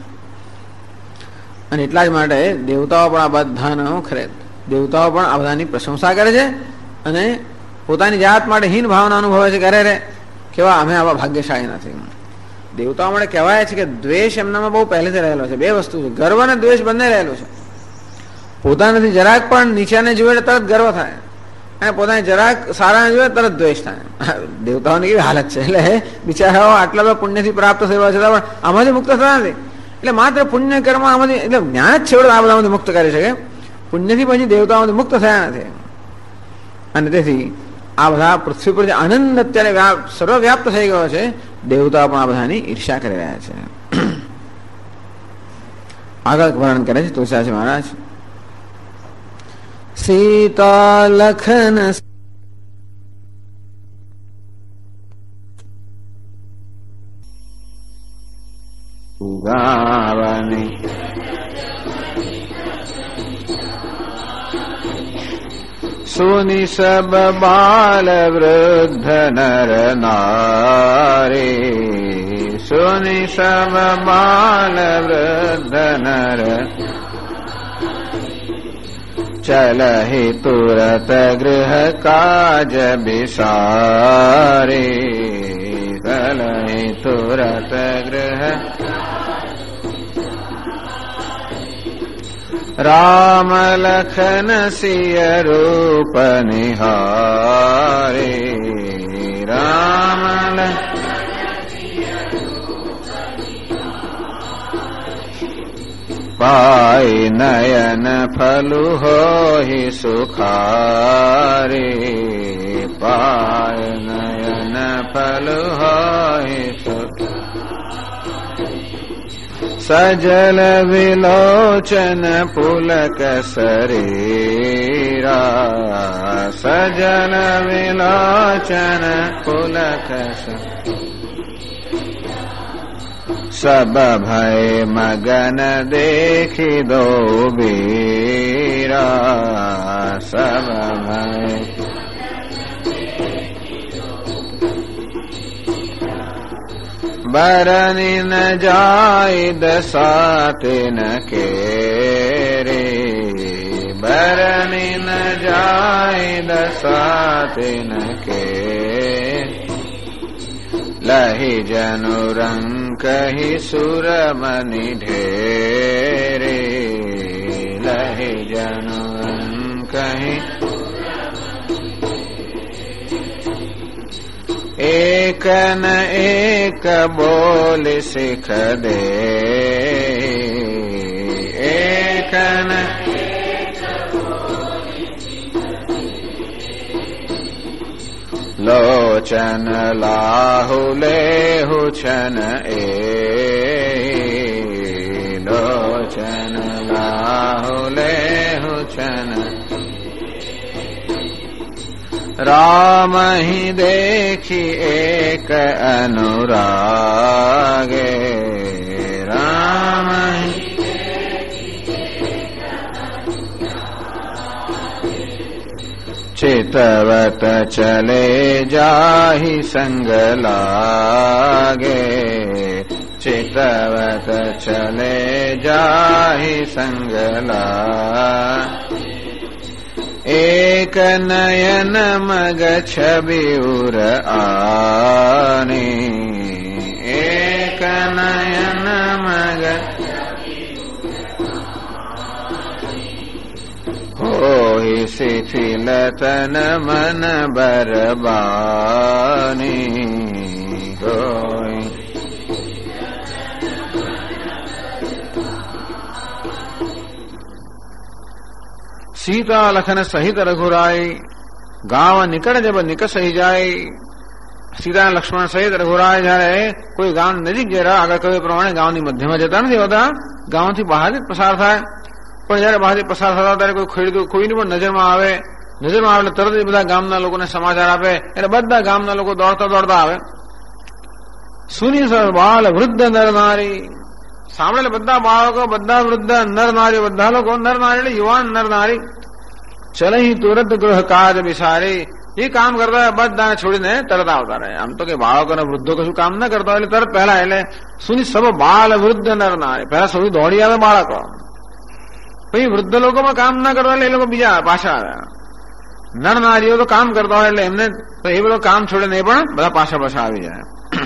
અને એટલા જ માટે દેવતાઓ પણ આ બધાનો દેવતાઓ પણ આ બધાની પ્રશંસા કરે છે અને પોતાની જાત માટે હીન ભાવના અનુભવે છે. કરે રે કેવા અમે આવા ભાગ્યશાળી નથી. દેવતાઓ માટે કહેવાય છે કે દ્વેષ એમનામાં બહુ પહેલેથી રહેલો છે. બે વસ્તુ છે, ગર્વ અને દ્વેષ બંને રહેલું છે. પોતાનાથી જરાક પણ નીચાને જુએ તરત ગર્વ થાય, અને પોતાને જરાક સારાને જુએ તરત દ્વેષ થાય. દેવતાઓની કેવી હાલત છે. એટલે બિચારાઓ આટલા બધા પુણ્યથી પ્રાપ્ત થયા છતાં પણ આમાંથી મુક્ત થતા નથી. એટલે માત્ર પુણ્ય કર્મ આમાંથી, એટલે જ્ઞાન જ છેવડે આ બધામાંથી મુક્ત કરી શકે. પુણ્યથી પછી દેવતાઓમાંથી મુક્ત થયા નથી. અને તેથી આ બધા પૃથ્વી પર જે આનંદ અત્યારે સર્વવ્યાપ્ત થઈ ગયો છે, દેવતાઓ પણ આ બધાની ઈર્ષ્યા કરી રહ્યા છે. આગળ વર્ણન કરે છે તુલસીદાસ મહારાજ. સીતા લખન ગાવાની, સુની સબ બાલ વૃદ્ધ નર નારી, સુની સબ બાલ વૃદ્ધ નર ચલહિ તુરત ગૃહ કાજ બિસારી, ચલહિ તુરત ગૃહ. રામ લખન સિય રૂપ નિહારી, રામ પાય નયન ફલુ હોહિ સુખારી, પાય નયન ફલુ હોહિ સુખારી. સજલ વિલોચન પુલક શરીરા, સજલ વિલોચન પુલક સબ ભય મગન દેખી દો બીરા, સબ ભય બરની ન જાય દસાતે ન કેરે, બરની ન જાય દસાતે ન કે. લહી જનુ રંગ કહી સુરમની ઢેરે, લહી જનુ રંગ કહી. એક ન એક બોલ શીખ દે, એક ન લોચન લાહુ લેહુ છન એ, લોચન લાહુ લેહુ છન. રામ હિ દેખી એક અનુરાગે, રામ ચિતવત ચલે જાહિ સંગ લાગે, ચિતવત ચલે જાહિ સંગ લાગે. એક નયન મગ છબીઉર આની, એક નયન મગ હોય શિથિલ તન મન બરબાની હોય. सीता लखन सहित रघुराई गांव निकट जब निकसही जाए. सीता लक्ष्मण सहित रघुराय जયારે કોઈ ગામ નજીક જરા આગળ કહ્યું પ્રમાણે ગામની મધ્યમાં જતા નથી હોતા, ગામથી બહારથી પસાર થાય. પણ જયારે બહારથી પસાર થતા ત્યારે કોઈ ખેડૂત કોઈની પણ નજરમાં આવે એટલે તરત જ બધા ગામના લોકોને સમાચાર આપે. એટલે બધા ગામના લોકો દોડતા દોડતા આવે. સુની સર બાલ વૃદ્ધ નર નારી, સાંભળે બધા બાળકો, બધા વૃદ્ધ, નર નારી, બધા લોકો, નર નારી એટલે યુવાન નર નારી. ચલહી તુરત ગૃહ કાજ બિસારી, એ કામ કરતા બધાને છોડીને તરત આવતા રહે. આમ તો કે બાળકો અને વૃદ્ધો કશું કામ ન કરતા એટલે તરત પહેલા એટલે સુની સબ બાલ વૃદ્ધ નર નારી, પહેલા સૌથી દોડી આવે બાળકો, પછી વૃદ્ધ લોકોમાં કામ ના કરતા એટલે એ લોકો બીજા પાછા આવ્યા. નર નારીઓ તો કામ કરતા હોય એટલે એમને એ બધું કામ છોડીને એ પણ બધા પાછા આવી જાય.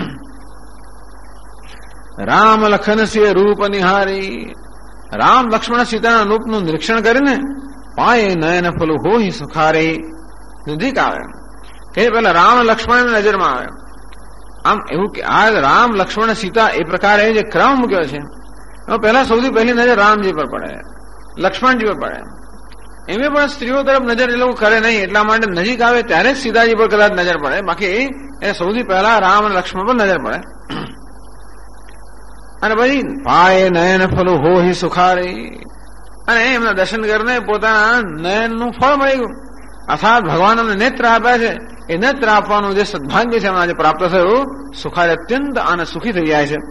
રામ લખન સિંહ રૂપ નિહારી, રામ લક્ષ્મણ સીતાના રૂપનું નિરીક્ષણ કરીને પાયે નયન ફલ હોય સુખારી, નજીક આવે. કે પેલા રામ લક્ષ્મણ નજરમાં આવે. આમ એવું કે આ રામ લક્ષ્મણ સીતા એ પ્રકારે જે ક્રમ મૂક્યો છે એમાં પહેલા સૌથી પહેલી નજર રામજી પર પડે, લક્ષ્મણજી પર પડે. એમને પણ સ્ત્રીઓ તરફ નજર એ લોકો કરે નહીં, એટલા માટે નજીક આવે ત્યારે જ સીતાજી પર કદાચ નજર પડે, બાકી એ સૌથી પહેલા રામ અને લક્ષ્મણ પર નજર પડે. અને પછી પાયે નયન ફલ હોય સુખારી, અને એમના દર્શન કરીને પોતાના નયનનું ફળ મળી ગયું. અર્થાત ભગવાન અમને નેત્ર આપ્યા છે, એ નેત્ર આપવાનું જે સદભાગ્ય છે એમના જે પ્રાપ્ત થયું, સુખારી અત્યંત આનંદ સુખી થઈ જાય છે.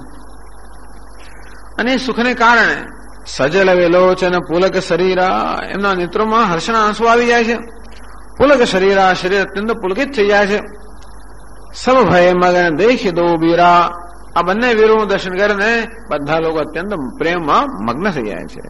અને એ સુખને કારણે સજલ વિલોચન પુલક શરીરા, એમના નેત્રોમાં હર્ષના આંસુ આવી જાય છે. પુલક શરીરા, શરીર અત્યંત પુલકિત થઈ જાય છે. સબ ભય મગન દેખી દો બીરા, આ બંને વીરોનું દર્શન કરીને બધા લોકો અત્યંત પ્રેમમાં મગ્ન થઈ જાય છે.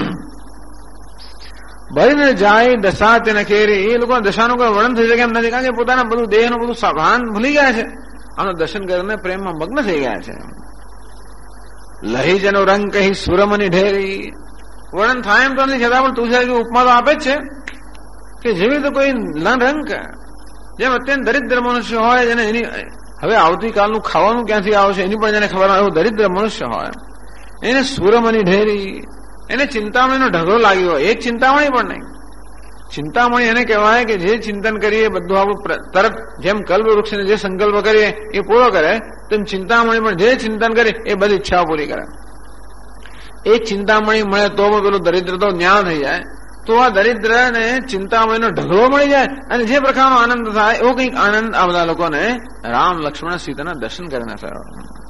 ભરીને જાય દશા તેને કેરી, એ લોકો દશાનું કોઈ વર્ણન થઈ શકે એમ નથી, કારણ કે પોતાના બધું દેહનું બધું ભાન ભૂલી ગયા છે. આનું દર્શન કરીને પ્રેમમાં મગ્ન થઈ ગયા છે. લહી જનો રંગ કહી સુરમની ઢેરી, વર્ણન થાય એમ તો નથી, છતાં પણ તુલસી ઉપમા તો આપે જ છે કે જેવી તો કોઈ રંગ, જેમ અત્યંત દરિદ્ર મનુષ્ય હોય જેને એની હવે આવતીકાલનું ખાવાનું ક્યાંથી આવશે એની પણ જેને ખબર હોય, એવું દરિદ્ર મનુષ્ય હોય, એને સુરમની ઢેરી, એને ચિંતામણીનો ઢગલો લાગ્યો હોય. એક ચિંતામણી પણ નહીં. ચિંતામણી એને કહેવાય કે જે ચિંતન કરીએ બધું આપણું તરત, જેમ કલ્પ વૃક્ષને જે સંકલ્પ કરીએ એ પૂરો કરે, તેમ ચિંતામણી પણ જે ચિંતન કરે એ બધી ઈચ્છાઓ પૂરી કરે. એક ચિંતામણી મળે તો પેલું દરિદ્ર તો ન્યાય થઈ જાય. તો આ દરિદ્ર ને ચિંતામણીનો ઢગલો મળી જાય અને જે પ્રકારનો આનંદ થાય એવો કંઈક આનંદ આ બધા લોકોને રામ લક્ષ્મણ સીતાના દર્શન કરીને થયો.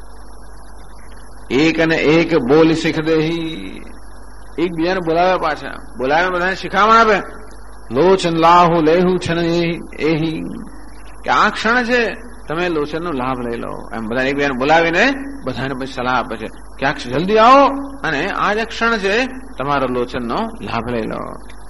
એક અને એક બોલી શીખ દેહી, એકબીજાને બોલાવે, પાછા બોલાવે, બધાને શિખામણ આપે. લોચન લાહુ લેહુ છન એહી, કે આ ક્ષણ છે તમે લોચનનો લાભ લઈ લો. એમ બધા એકબીજાને બોલાવીને બધાને પછી સલાહ આપે છે કે આ જલ્દી આવો અને આ જે ક્ષણ છે તમારો લોચનનો લાભ લઈ લો.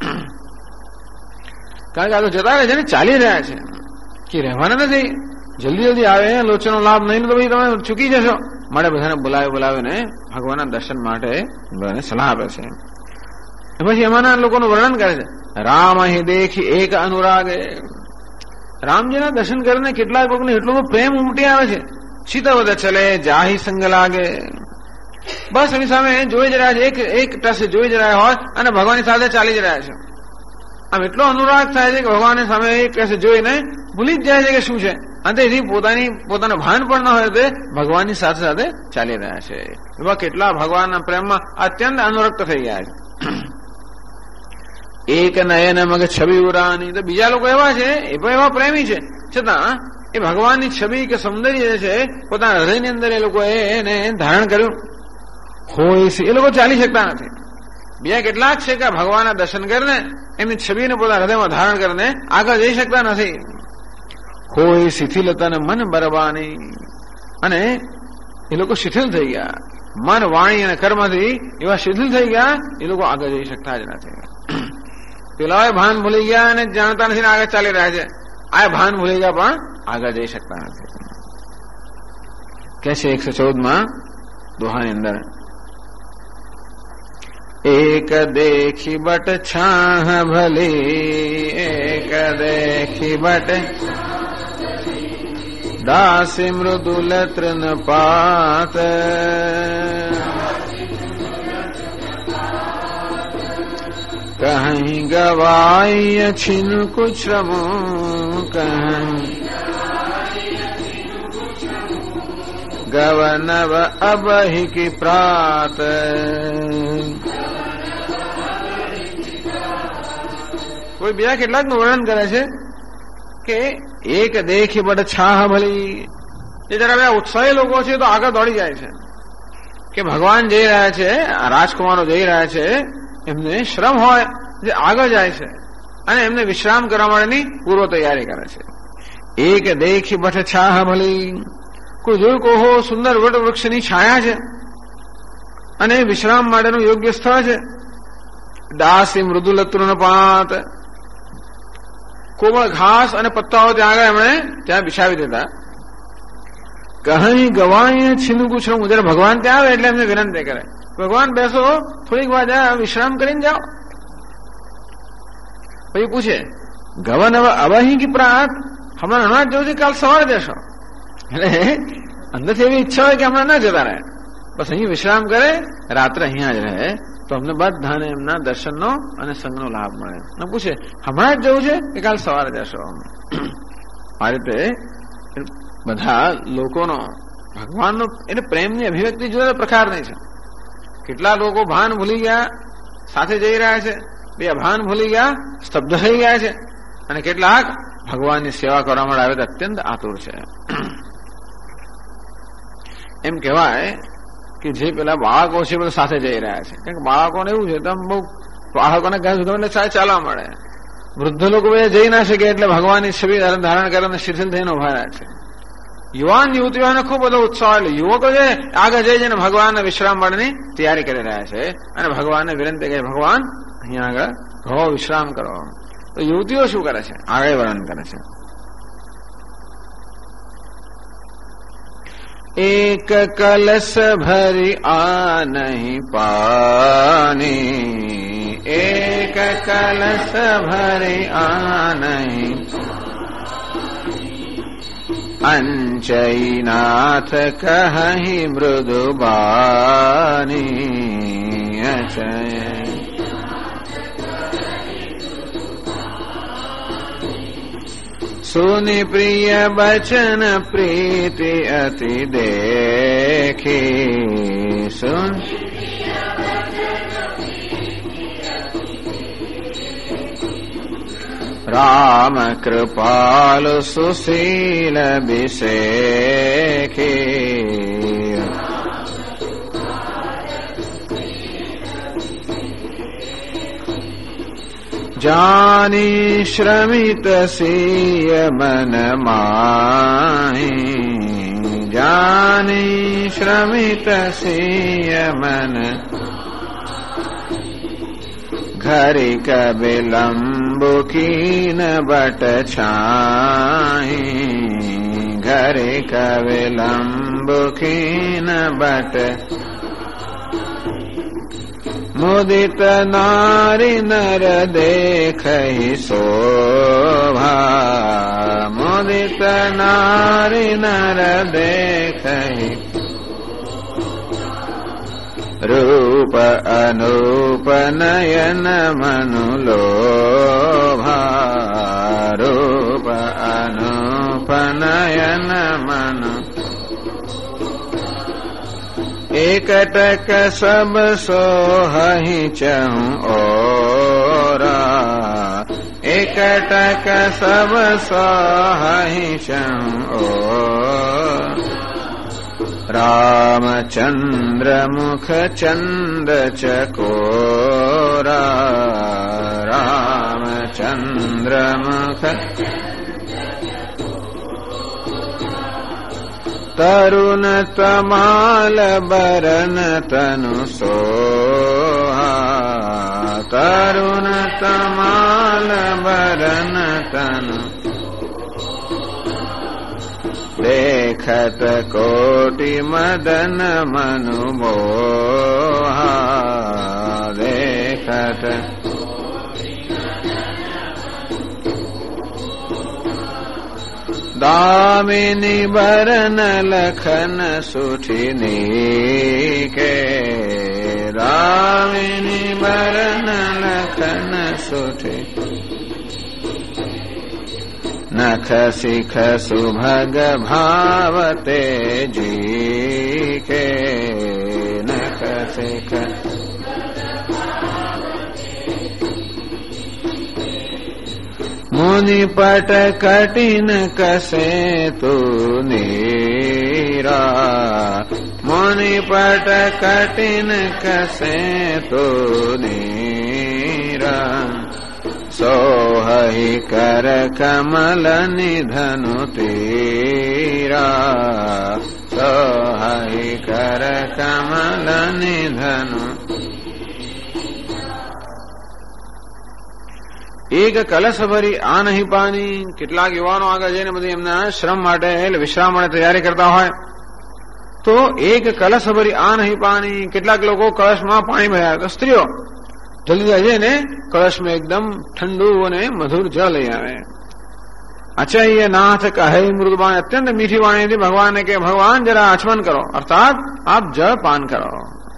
કારણ કે આ તો જતા રહે છે ને, ચાલી રહ્યા છે કે રહેવાના નથી. જલ્દી આવે લોચનનો લાભ નહીં તો ભાઈ તમે ચૂકી જશો. માટે બધાને બોલાવીને ભગવાનના દર્શન માટે બધાને સલાહ આપે છે. પછી એમાંના લોકોનું વર્ણન કરે છે. રામ અહીં દેખી એક અનુરાગે, રામજીના દર્શન કરીને કેટલાક લોકોને એટલો બધો પ્રેમ ઉમટી આવે છે. ચિતવદ ચલે જાહી સંગ લાગે, બસ એની સામે જોઈ જ રહ્યા છે, એક ટસે જોઈ જ રહ્યા હોય અને ભગવાનની સાથે ચાલી જ રહ્યા છે. આમ એટલો અનુરાગ થાય છે કે ભગવાનની સામે એક ટસે જોઈને ભૂલી જ જાય છે કે શું છે, અને એથી પોતાનું ભાન પણ ન હોય તે ભગવાનની સાથે સાથે ચાલી રહ્યા છે. એવા કેટલા ભગવાનના પ્રેમમાં અત્યંત અનુરક્ત થઈ ગયા છે. એક નયન મગ છબી ઉરાની, તો બીજા લોકો એવા છે, એ પણ એવા પ્રેમી છે, છતાં એ ભગવાનની છબી કે સૌંદર્ય છે પોતાના હૃદયની અંદર એ લોકોએ એને ધારણ કર્યું હોય છે. એ લોકો ચાલી શકતા નથી. બીજા કેટલાક છે કે ભગવાનના દર્શન કરીને એમની છબીને પોતાના હૃદયમાં ધારણ કરીને આગળ જઈ શકતા નથી. હોય શિથિલતા ને મન બરબાની, અને એ લોકો શિથિલ થઈ ગયા, મન વાણી અને કર્મથી એવા શિથિલ થઈ ગયા, એ લોકો આગળ જઈ શકતા જ નથી. પેલા ભાન ભૂલી ગયા અને જાણતા નથી ને આગળ ચાલી રહ્યા છે. આ ભાન ભૂલી ગયા પણ આગળ જઈ શકતા નથી. કે છે 114 દોહાની અંદર, એક દેખી બટ છાહ ભલી, એક દેખી બટ દાસી મૃદુલ તૃણ પાત, કहीं ગવાય છીન કુછ રમો, કहीं ગવનવ અબહિ કી પ્રાત. કોઈ બીજા કેટલાક નું વર્ણન કરે છે કે એક દેખી બટ છાહ ભલી, એ જરા બધા ઉત્સાહી લોકો છે તો આગળ દોડી જાય છે કે ભગવાન જઈ રહ્યા છે, રાજકુમારો જઈ રહ્યા છે, એમને શ્રમ હોય જે આગળ જાય છે અને એમને વિશ્રામ કરવા માટેની પૂર્વ તૈયારી કરે છે. એક દેખી બટ છાહ ભલી, કોઈ જોયું કહો સુંદર વટ વૃક્ષની છાયા છે અને વિશ્રામ માટેનું યોગ્ય સ્થળ છે. દાસી મૃદુલ તૃણપાત, કોમળ ઘાસ અને પત્તાઓ ત્યાં આગળ એમણે ત્યાં બિછાવી દેતા. કહી ગવાય છીનું કુછરું, જયારે ભગવાન ત્યાં આવે એટલે એમને વિનંતી કરે, ભગવાન બેસો, થોડીક વાર વિશ્રામ કરીને જાઓ. પછી પૂછે ગવન અવહી કી પ્રાત, હમણાં જવું છે, કાલ સવારે જશો. એટલે અંદરથી એવી ઈચ્છા હોય કે હમણાં ના જતા રહે, બસ અહીં વિશ્રામ કરે, રાત્રે અહીંયા જ રહે, તો અમને બધાને એમના દર્શનનો અને સંગનો લાભ મળે. અને પૂછે હમણાં જ જવું છે કે કાલ સવારે જશો. આ રીતે બધા લોકોનો ભગવાનનો એટલે પ્રેમની અભિવ્યક્તિ જુદા પ્રકારની છે. કેટલા લોકો ભાન ભૂલી ગયા સાથે જઈ રહ્યા છે, બે ભાન ભૂલી ગયા સ્તબ્ધ થઈ ગયા છે, અને કેટલાક ભગવાનની સેવા કરવા માટે આવે અત્યંત આતુર છે. એમ કહેવાય કે જે પેલા બાળકો છે બધા સાથે જઈ રહ્યા છે, કારણ કે બાળકોને એવું છે તમે બહુ બાળકોને ગમે ચાલવા મળે, વૃદ્ધ લોકો બધા જઈ ના શકે એટલે ભગવાનની છબી ધારણ કરીને શિથિલ થઈને ઉભા રહ્યા છે. યુવાન યુવતીઓને ખૂબ બધો ઉત્સાહ, એટલે યુવકો છે આગળ જઈ જઈને ભગવાનના વિશ્રામ માટેની તૈયારી કરી રહ્યા છે અને ભગવાનને વિનંતી કરે ભગવાન અહીંયા આગળ રહો, વિશ્રામ કરો. તો યુવતીઓ શું કરે છે આગળ વર્ણન કરે છે. એક કલશ ભરી આ નહીં પાની, એક કલશ ભરી આ નહીં, અંચૈનાથ કહી મૃદુબાની, અચય સુની પ્રિય બચન પ્રીતિ અતિ દેખી, સુન રામ કૃપાલુ સુશીલ બિશેખી, જાની શ્રમિત સિય મન માહી, જાની શ્રમિત સિય મન, ઘરી કબિલંબુ કીન બટ છાહી, ઘરી કબિલંબુ કીન બટ, મુદિત નારી નર દેખઈ શોભા, મુદિત નારી નર દેખઈ, રૂપ અનુપ નયન મનુ લોભા, રૂપ અનુપ નયન મનુ, એકટક સબ સોહી ચહું ઓરા, એકટક સબ સોહી ચહું ઓરા, રામચંદ્ર મુખ ચંદ ચકોરા, રામચંદ્ર મુખ તરુણ તમાલ બરન તનુ સોહા, તરુણ તમાલ બરન તન દેખત કોટી મદન મનુ મોહા દેખત દામિની બરન લખન સુઠીની કે દામિની બરન લખન સુઠી નખ શિખ સુભગ ભાવતે જી કે નખ શિખ મુનિ પટ કટિન કસે તુ નીરા મુનિ પટ કટિન કસે તુ નીરા સોહી કર કમલ નિધનુ તીરા સોહી કર કમલ નિધનુ એક કલશ ભરી આ નહીં પાણી. કેટલાક યુવાનો આગળ જઈને બધી એમના શ્રમ માટે વિશ્રામ માટે તૈયારી કરતા હોય તો એક કલશ ભરી આ નહીં પાણી. કેટલાક લોકો કળશમાં પાણી ભર્યા તો સ્ત્રીઓ જલ્દી જઈને કળશમાં એકદમ ઠંડુ અને મધુર જળ લઈ આવે. અચહ્ય નાથ કહે મૃદુબાણ અત્યંત મીઠી વાણીથી ભગવાનને કે ભગવાન જરા આચમન કરો અર્થાત આપ જળ પાન કરો.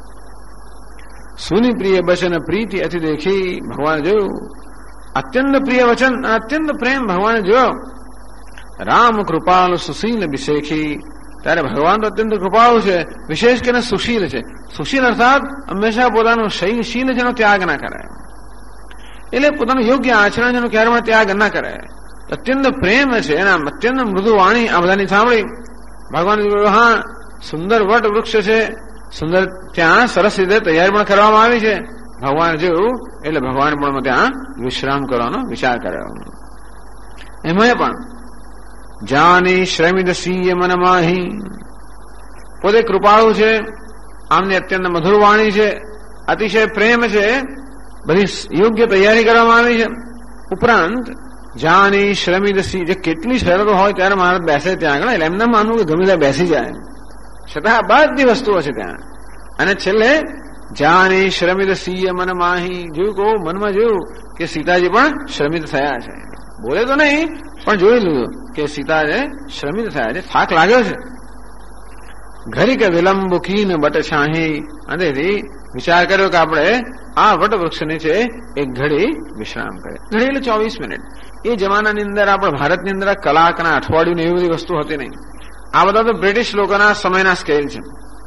સુની પ્રિય બચન પ્રીતિ અતિ દેખી ભગવાન જોયું અત્યંત પ્રિય વચન અત્યંત પ્રેમ ભગવાને જોયો. રામ કૃપાલ સુશીલ વિશેખી ત્યારે ભગવાન તો અત્યંત કૃપાળુ છે વિશેષ કરીને સુશીલ છે. સુશીલ અર્થાત હંમેશા પોતાનું શીલ જેનો ત્યાગ ના કરે એટલે પોતાનું યોગ્ય આચરણ જેનો ક્યારે પણ ત્યાગ ના કરે. અત્યંત પ્રેમ છે એના અત્યંત મૃદુ વાણી આ બધાની સાંભળી ભગવાન હા સુંદર વટ વૃક્ષ છે સુંદર ત્યાં સરસ રીતે તૈયારી પણ કરવામાં આવી છે. ભગવાન જોયું એટલે ભગવાન પણ ત્યાં વિશ્રામ કરવાનો વિચાર કર્યો. એમાં પણ જાની શ્રમિદ સિંહ મન માહી પોતે કૃપાળુ છે આમની અત્યંત મધુર વાણી છે અતિશય પ્રેમ છે બધી યોગ્ય તૈયારી કરવામાં આવી છે. ઉપરાંત જાની શ્રમિદ સિંહ જે કેટલી શરતો હોય ત્યારે મહારાજ બેસે ત્યાં આગળ એટલે એમને માનવું કે ગમે ત્યાં બેસી જાય છતાં બધી વસ્તુઓ છે ત્યાં. અને છેલ્લે જાની શ્રમિત સિંહ મન માહી જોયું કહું મનમાં જોયું કે સીતાજી પણ શ્રમિત થયા છે. બોલે તો નહીં પણ જોઈ લીધું કે સીતાને શ્રમિત થયા છે થાક લાગ્યો છે. ઘરી કે વિલંબ કીન બટ છાહી અને વિચાર કર્યો કે આપણે આ વટવૃક્ષ નીચે એક ઘડી વિશ્રામ કરે. ઘડી એટલે 24 મિનિટ. એ જમાનાની અંદર આપણે ભારતની અંદર કલાકના અઠવાડિયું એવી બધી વસ્તુ હતી નહીં. આ બધા તો બ્રિટિશ લોકોના સમયના સ્કેલ છે.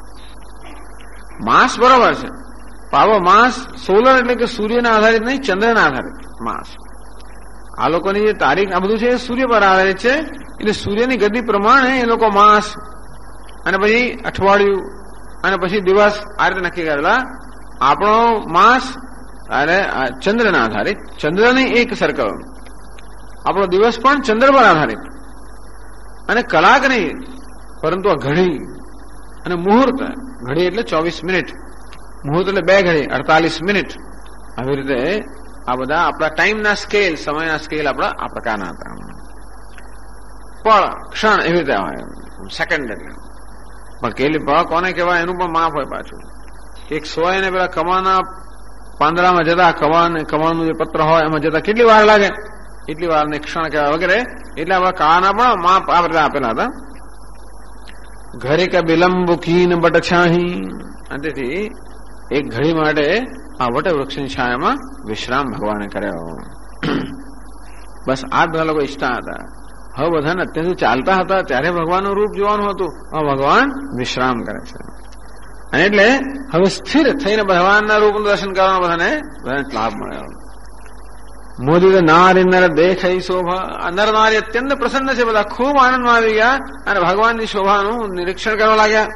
માસ બરોબર છે પાવો માસ સોલર એટલે કે સૂર્યના આધારિત નહીં ચંદ્રના આધારિત માસ. આ લોકોની જે તારીખ આ બધું છે એ સૂર્ય પર આધારિત છે એટલે સૂર્યની ગતિ પ્રમાણે એ લોકો માસ અને પછી અઠવાડિયું અને પછી દિવસ આ રીતે નક્કી કરેલા. આપણો માસ અને ચંદ્રના આધારિત ચંદ્રની એક સર્કલ આપણો દિવસ પણ ચંદ્ર પર આધારિત અને કલાક નહીં પરંતુ આ ઘડી અને મુહૂર્ત ઘડી એટલે 24 મિનિટ મુહૂર્ત એટલે 2 ઘડી 48 મિનિટ આવી રીતે આ બધા આપણા ટાઈમના સ્કેલ સમયના સ્કેલ આપણા આ પ્રકારના હતા. પળ ક્ષણ એવી રીતે હોય સેકન્ડ એટલે પણ કેલી પળ કોને કહેવાય એનું પણ માપ હોય પાછું. એક સોય ને પેલા કમાના પાંદડામાં જતા કમાનનું જે પત્ર હોય એમાં જતા કેટલી વાર લાગે એટલી વાર ને ક્ષણ કહેવાય વગેરે એટલે આપણા કાળના પણ માપ આ રીતે આપેલા હતા. ઘરે કે વિલંબ કીન બટ છાહી અને તેથી એક ઘડી માટે આ વટવૃક્ષની છાયામાં વિશ્રામ ભગવાને કર્યો. બસ આ બધા લોકો ઈચ્છતા હતા. હવે બધાને અત્યારથી ચાલતા હતા ત્યારે ભગવાનનું રૂપ જોવાનું હતું. હવે ભગવાન વિશ્રામ કરે છે અને એટલે હવે સ્થિર થઈને ભગવાનના રૂપનું દર્શન કરવાનો બધાને લાભ મળ્યો. મોદી નારી નર દેખાઈ શોભા નર નારી અત્યંત પ્રસન્ન છે બધા ખૂબ આનંદમાં આવી ગયા અને ભગવાનની શોભાનું નિરીક્ષણ કરવા લાગ્યા.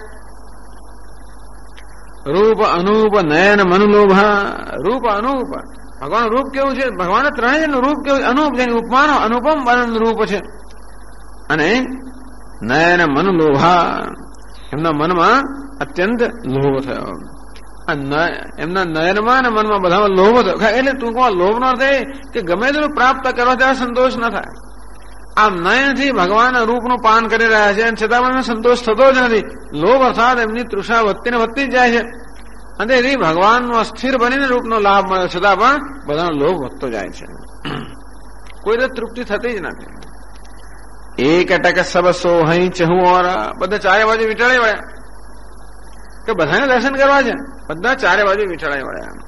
રૂપ અનુપ નયન મનુલોભા રૂપ અનુપ ભગવાનનું રૂપ કેવું છે ભગવાન ત્રણેયનું રૂપ કેવું અનુપ જેની ઉપમાનો અનુપમ વર્ણન રૂપ છે અને નયન મનુલોભા એમના મનમાં અત્યંત લોભ થયો. એમના નયનમાં અને મનમાં બધામાં લોભ હતો. એટલે ટૂંકમાં લોભનો અર્થ એ કે ગમે તેનું પ્રાપ્ત કરવા ત્યારે સંતોષ ન થાય. આમ નયનથી ભગવાનના રૂપનું પાન કરી રહ્યા છે અને છતાં પણ સંતોષ થતો જ નથી. લોભ અર્થાત એમની તૃષા વધતી ને વધતી જ જાય છે અને તેથી ભગવાનનો અસ્થિર બનીને રૂપનો લાભ મળ્યો છતાં પણ બધાનો લોભ વધતો જાય છે. કોઈ તૃપ્તિ થતી જ નથી. એક અટક સબ સોહઈ ચહુ ઓર, બધા ચારે બાજુ વિઠળાઈ વળ્યા કે બધાને દર્શન કરવા છે. બધા ચારે બાજુ વિઠળાઈ વળ્યા.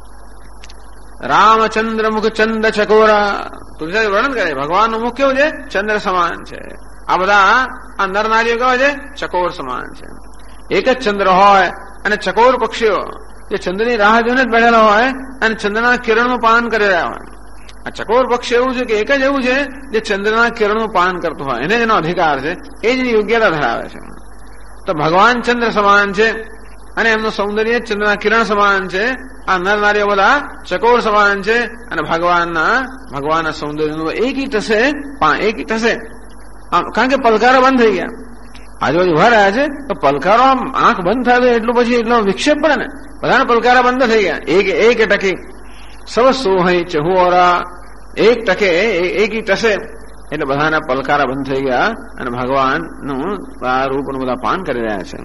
રામચંદ્ર મુખ ચંદ ચકોરા, તુલસી વર્ણન કરે ભગવાનનું મુખ કેવું છે? ચંદ્ર સમાન છે. આ બધા આ નર નારીઓ કેવા છે? ચકોર સમાન છે. એક જ ચંદ્ર હોય અને ચકોર પક્ષીઓ જે ચંદ્રની રાહ જોઈને જ બેઠેલા હોય અને ચંદ્રના કિરણનું પાન કરી રહ્યા હોય. આ ચકોર પક્ષી એવું છે કે એક જ એવું છે જે ચંદ્રના કિરણનું પાન કરતું હોય, એને જેનો અધિકાર છે, એ જ યોગ્યતા ધરાવે છે. તો ભગવાન ચંદ્ર સમાન છે અને એમનું સૌંદર્ય ચંદ્રના કિરણ સમાન છે. આ નર નારીઓ બધા ચકોર સમાન છે અને ભગવાનના સૌંદર્યનું એકી ટસે કારણ કે પલકારો બંધ થઈ ગયા. આજુબાજુ ઉભા રહ્યા છે તો પલકારો આમ આંખ બંધ થાય એટલું પછી એટલો વિક્ષેપ પડે ને. બધાના પલકારા બંધ થઈ ગયા. એક ટકે સબ સોહઈ ચહુ ઓરા, એક ટકે એકી ટસે એટલે બધાના પલકારા બંધ થઈ ગયા અને ભગવાનનું આ રૂપનું બધા પાન કરી રહ્યા છે.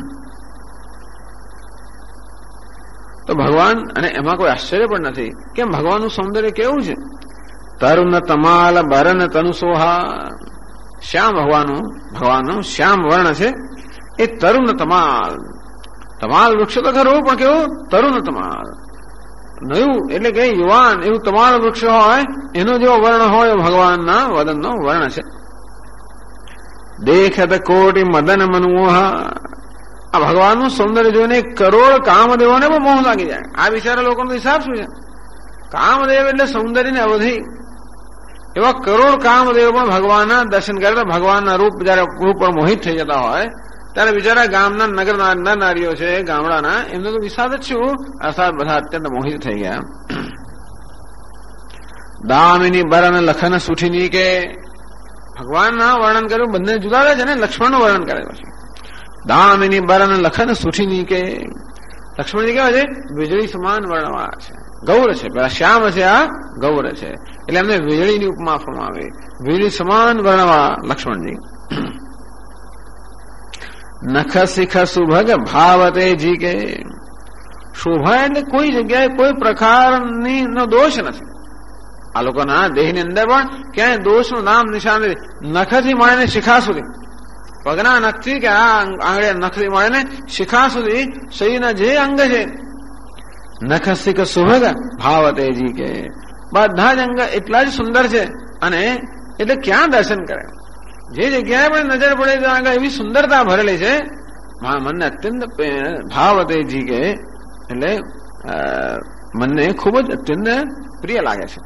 તો ભગવાન, અને એમાં કોઈ આશ્ચર્ય પણ નથી. કેમ? ભગવાનનું સૌંદર્ય કેવું છે? તરુણ તમાલ બરન તનુ સોહા, શ્યામ ભગવાનનું શ્યામ વર્ણ છે. એ તરુણ તમાલ વૃક્ષ તો ખરું પણ કેવું? તરુણ તમાલ, નયું એટલે કે યુવાન એવું તમાલ વૃક્ષ હોય એનો જેવો વર્ણ હોય ભગવાનના વદનનો વર્ણ છે. દેખત કોટી મદન મનમોહા, આ ભગવાનનું સૌંદર્ય જોઈને કરોડ કામદેવોને પણ મોહ લાગી જાય. આ બિચારા લોકોનો હિસાબ શું છે? કામદેવ એટલે સૌંદર્યની અવધિ. એવા કરોડ કામદેવ પણ ભગવાનના દર્શન કરતા ભગવાનના રૂપ જયારે રૂપ પર મોહિત થઈ જતા હોય ત્યારે બિચારા ગામના નગર નારીઓ છે, ગામડાના, એમનો તો વિષાદ જ શું? અર્થાત બધા અત્યંત મોહિત થઈ ગયા. દામિની બરન લખન સુઠીની, કે ભગવાનના વર્ણન કર્યું બંને જુદા છે ને લક્ષ્મણનું વર્ણન કરેલું છે. દામિની બરન લખન સુઠીની, કે લક્ષ્મણજી કેવા છે? વીજળી સમાન વર્ણવા છે. ગૌર છે, પેલા શ્યામ છે, આ ગૌર છે. એટલે એમને વીજળીની ઉપમા આપવામાં આવે. વીજળી સમાન વર્ણવા લક્ષ્મણજી. નખ શિખ સુભગ ભાવતેજી, કે શોભા એટલે કોઈ જગ્યાએ કોઈ પ્રકારની નો દોષ નથી. આ લોકોના દેહની અંદર પણ ક્યાંય દોષનું નામ નિશાન નથી. નખથી મળીને શિખા સુધી, પગના નખથી કે આ આંગળીયા નખથી મળીને શિખા સુધી શરીરના જે અંગ છે, નખ શિખ સુભગ ભાવતેજી, કે બધા જ અંગ એટલા જ સુંદર છે. અને એટલે ક્યાં દર્શન કરે? જે જગ્યાએ પણ નજર પડે ત્યાં આગળ એવી સુંદરતા ભરેલી છે. મને અત્યંત ભાવતેજી, કે એટલે મને ખૂબ જ અત્યંત પ્રિય લાગે છે.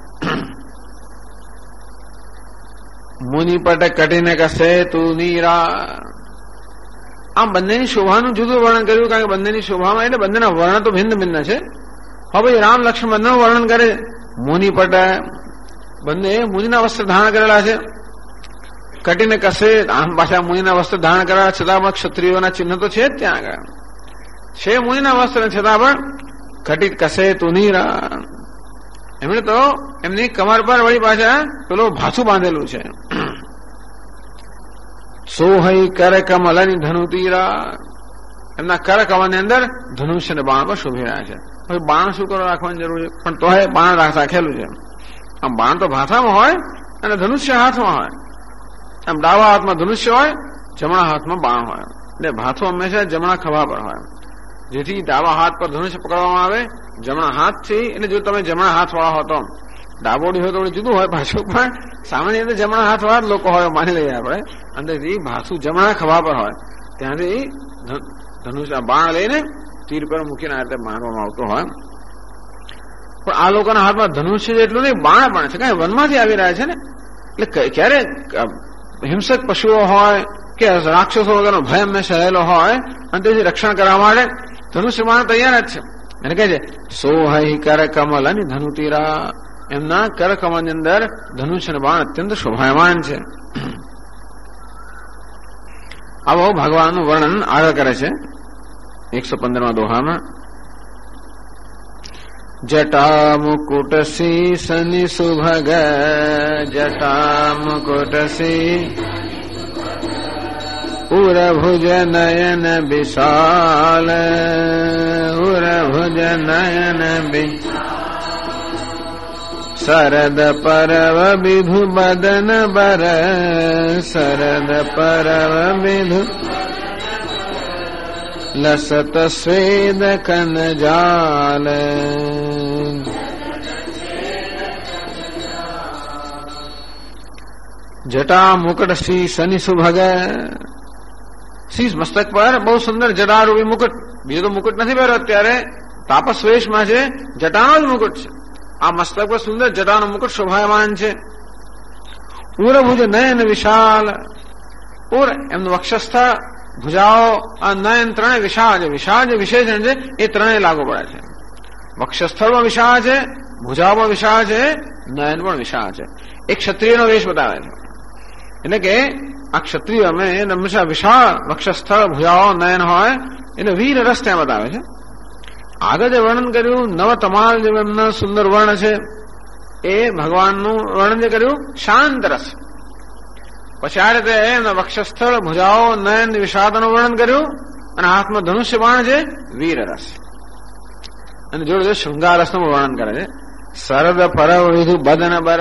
મુનિપટ કટીને કસે તું નીરા, આમ બંનેની શોભાનું જુદું વર્ણન કર્યું. કારણ કે બંનેની શોભામાં એટલે બંનેના વર્ણ તો ભિન્ન ભિન્ન છે. હવે રામ લક્ષ્મણ બંનેનું વર્ણન કરે. મુનિપટ, બંને મુનિના વસ્ત્ર ધારણ કરેલા છે. કટીને કસે, આમ પાછા મુનિના વસ્ત્ર ધારણ કરેલા છતાં પણ ક્ષત્રિયોના ચિહ્ન તો છે જ ત્યાં આગળ છે. મુનિના વસ્ત્ર છતાં પણ કટિત કસે તુનીરા, એમણે તો એમની કમર પર વળી પાછા પેલો ભાથું બાંધેલું છે. સોહઈ કર કમલની ધનુતીરા, એમના કર કમલની અંદર ધનુષ્ય અને બાણ પર શોભી રહ્યા છે. હવે બાણ શું કરો રાખવાની જરૂર છે? પણ તો બાણ રાખેલું છે. આમ બાણ તો ભાથામાં હોય અને ધનુષ્ય હાથમાં હોય. આમ ડાબા હાથમાં ધનુષ્ય હોય, જમણા હાથમાં બાણ હોય. એટલે ભાથું હંમેશા જમણા ખભા પર હોય, જેથી ડાબા હાથ પર ધનુષ્ય પકડવામાં આવે જમણા હાથથી. એટલે જો તમે જમણા હાથ વાળા હો તો, ડાબોડી હોય તો જુદું હોય પાછું, પણ સામાન્ય રીતે જમણા હાથ વાળા જ લોકો હોય માની લઈએ આપણે. અંદરથી ભાથું જમણા ખભા પર હોય, ત્યાંથી ધનુષ્ય બાણ લઈને તીર પર મૂકીને આ રીતે મારવામાં આવતો હોય. પણ આ લોકોના હાથમાં ધનુષ્ય જેટલું નહીં, બાણ પણ છે. કારણ વનમાંથી આવી રહ્યા છે ને, એટલે ક્યારે હિંસક પશુઓ હોય કે રાક્ષસો વગરનો ભય હંમેશા રહેલો હોય અને તેથી રક્ષણ કરવા માટે ધનુષ્ય બાણ તૈયાર જ છે. એને કહે છે સોહઈ કર કમલ અને ધનુતીરા, એમના કર કમલની અંદર ધનુષ્ય બાણ અત્યંત શોભાયમાન છે. આવો ભગવાનનું વર્ણન આગળ કરે છે 115મા દોહામાં. जटा मुकुट शीसनि सुभग जटा मुकुट सी उरभुज नयन विशाल उरभुज नयन शरद परव विधु बदन बर शरद परव विधु लसत स्वेद कन जाल जटा मुकुट शीसनि सुभग શીશ મસ્તક પર બહુ સુંદર જટારૂપી મુકુટ બીજો તો મુકુટ નથી પહેર્યો અત્યારે તાપસ વેશમાં છે જટાનો જ મુકુટ છે આ મસ્તક પર સુંદર જટાનો મુકુટ શોભાયમાન છે ઉરભુજ નયન વિશાલ ઉર એમનું વક્ષસ્થ ભુજાઓ આ નયન ત્રણે વિશાળ છે વિશાળ જે વિશેષણ છે એ ત્રણે લાગુ પડે છે વક્ષસ્થળમાં વિશાળ છે ભુજાઓમાં વિશાળ છે નયન પણ વિશાળ છે એક ક્ષત્રિયનો વેશ બતાવે છે એટલે કે આ ક્ષત્રિય અમે હંમેશા વિશાળ વક્ષસ્થળ ભુજાઓ નયન હોય એટલે વીર રસ ત્યાં બતાવે છે આગળ જે વર્ણન કર્યું નવ તમાલ જે એમના સુંદર વર્ણ છે એ ભગવાનનું વર્ણન જે કર્યું શાંત રસ પછી આ રીતે એમના વક્ષસ્થળ ભુજાઓ નયન વિષાદનું વર્ણન કર્યું અને હાથમાં ધનુષ્ય બાણ છે વીર રસ અને જોડે શૃંગાર રસનું વર્ણન કરે છે શરદ પરવ વિધુ બદન બર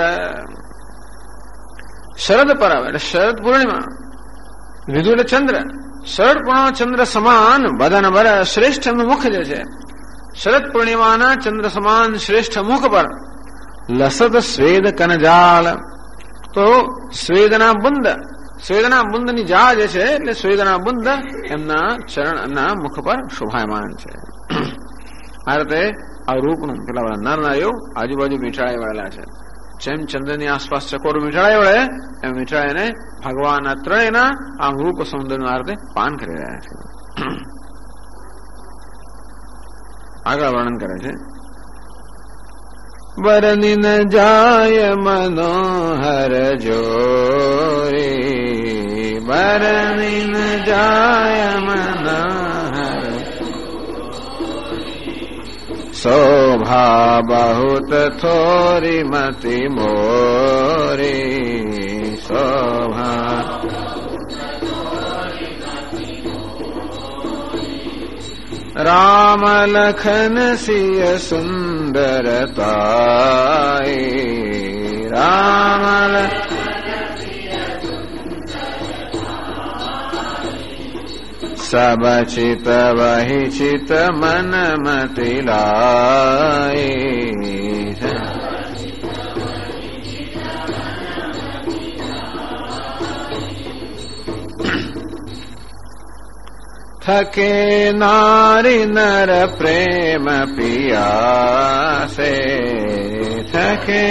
શરદ પરવ એટલે શરદ પૂર્ણિમા વિધુ એટલે ચંદ્ર શરદ પૂર્ણિમા ચંદ્ર સમાન બદન બર શ્રેષ્ઠ એમનું મુખ જે છે શરદ પૂર્ણિમાના ચંદ્ર સમાન શ્રેષ્ઠ મુખ પર લસત સ્વેદ કનજાલ તો સ્વેદના બુંદની જા જે છે એટલે સ્વેદના બુંદ એમના ચરણના મુખ પર શોભાયમાન છે આ રીતે આ રૂપનું પેલા નર નારીઓ આજુબાજુ મીઠાઈ વળેલા છે જેમ ચંદ્રની આસપાસ ચકોર મીઠાઈ વળે એમ મીઠાઈને ભગવાનના ત્રણેયના આ રૂપ સૌંદર્યનું આ રીતે પાન કરી રહ્યા છે આગળ વર્ણન કરે છે બરનિન જાય મનોહર જોરી બરનિન જાય મનોહર શોભા બહુત થોરી મતિ મોરી શોભા રામ લખન સિય સુંદરતાઈ રામ સબ ચિત વહી ચિત મન મતિ લાઈ થકે નારી નર પ્રેમ પિયાસે થકે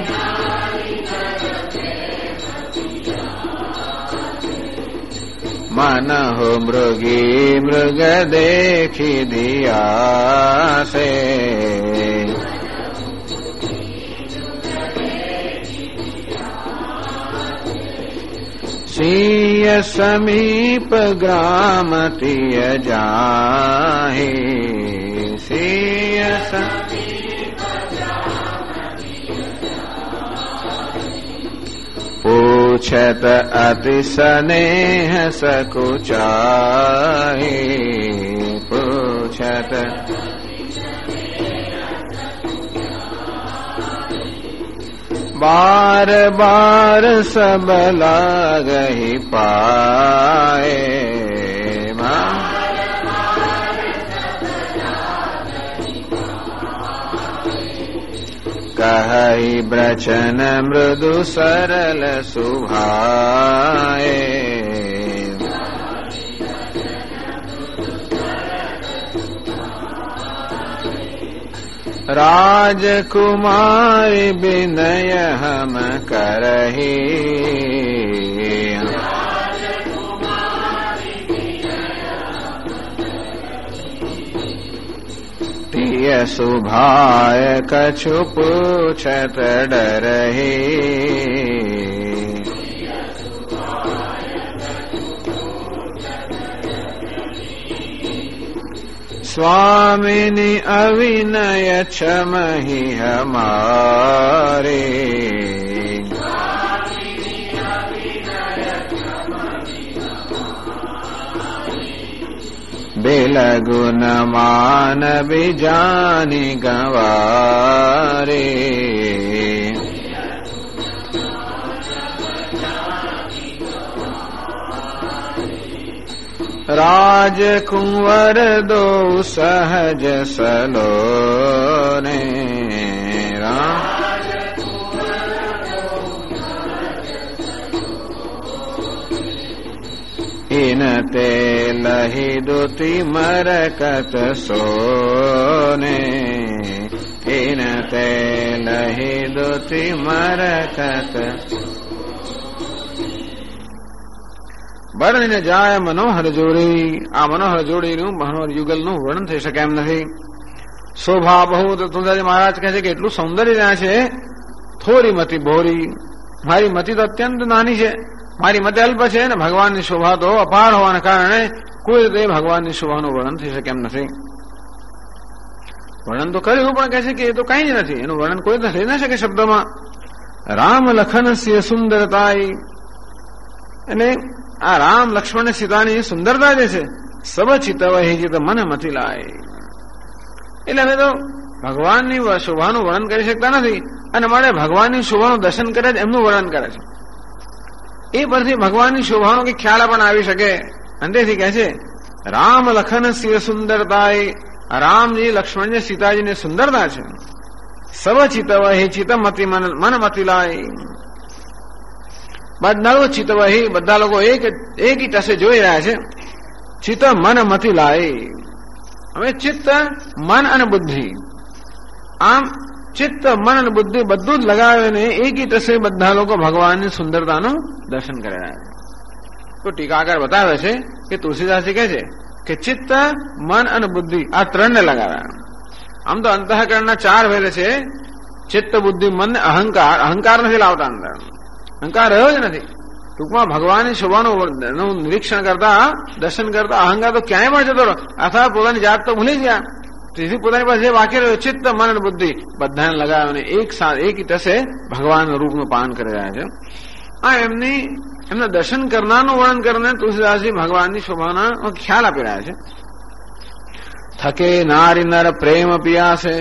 મન હો મૃગી મૃગ દેખી દિયાસે સિય સમીપ ગ્રામ તિય જાહી સિય પૂછત અતિ સ્નેહ સકુચાહી પૂછત बार बार सब लागहि पाए कहई ब्रचन मृदु सरल सुभाए राजकुमारी विनय हम करही तिय सुभाय कछु पूछत डरही स्वामिनी अविनय क्षमहि हमारे बेलगुन मान बिजानी गवारे राजकुंवर दो सहज सलोने इन ते लहि दुति मरकत सोने इन ते लहि दुति मरकत વર્ણિને જાય મનોહર જોડી. આ મનોહર જોડીનું મનોહર યુગલનું વર્ણન થઈ શકે એમ નથી. શોભા બહુ તો તુલસીદાસ મહારાજ કહે છે કે એટલું સૌંદર્ય ત્યાં છે. થોડી મતિ ભોરી, મારી મતિ તો અત્યંત નાની છે, મારી મતિ અલ્પ છે ને ભગવાનની શોભા તો અપાર હોવાને કારણે કોઈ રીતે ભગવાનની શોભાનું વર્ણન થઈ શકે એમ નથી. વર્ણન તો કર્યું પણ કહે છે કે એ તો કઈ જ નથી, એનું વર્ણન કોઈ તો થઈ ના શકે શબ્દોમાં. રામ લખન સિંહ સુંદરતાઈ, એટલે આ રામ લક્ષ્મણ સીતાની સુંદરતા જે છે સબ ચિતવહિ તો મને મથી લાય. એટલે અમે તો ભગવાનની શોભાનું વર્ણન કરી શકતા નથી અને મારે ભગવાનની શોભાનું દર્શન કરે જ એમનું વર્ણન કરે છે. એ પરથી ભગવાનની શોભાનો કઈ ખ્યાલ પણ આવી શકે. અંતેથી કહે છે રામ લખન સિંહ સુંદરતાય, રામજી લક્ષ્મણજી સીતાજીની સુંદરતા છે. સબ ચિતવહિ ચિત મતિ મન મથી લાય. બધા ચિતવહી, બધા લોકો એક ટસે જોઈ રહ્યા છે. ચિત્ત મન મથી લાય. હવે ચિત્ત મન અને બુદ્ધિ, આમ ચિત્ત મન અને બુદ્ધિ બધું જ લગાવીને એક ટસે બધા લોકો ભગવાનની સુંદરતાનું દર્શન કરી રહ્યા છે. તો ટીકાકાર બતાવે છે કે તુલસીદાસજી કહે છે કે ચિત્ત મન અને બુદ્ધિ આ ત્રણને લગાવ્યા. આમ તો અંતઃકરણના ચાર ભેદ છે. ચિત્ત બુદ્ધિ મન અહંકાર. અહંકાર નથી લાવતા અંદર, અહંકાર રહ્યો જ નથી. ટૂંકમાં ભગવાનની શોભાનું નિરીક્ષણ કરતા, દર્શન કરતા અહંકાર તો ક્યાંય પણ જતો રહ્યો, અથવા પોતાની જાત તો ભૂલી ગયા. તેથી પોતાની પાસે જે બાકી રહ્યો ચિત્ત મન અને બુદ્ધિ બધાને લગાવીને એક ટસે ભગવાનના રૂપનું પાન કરી રહ્યા છે. આ એમના દર્શન કરનારનું વર્ણન કરીને તુલસીદાસજી ભગવાનની શોભાના ખ્યાલ આપી રહ્યા છે. થકે નારી નર પ્રેમ પિયાસે,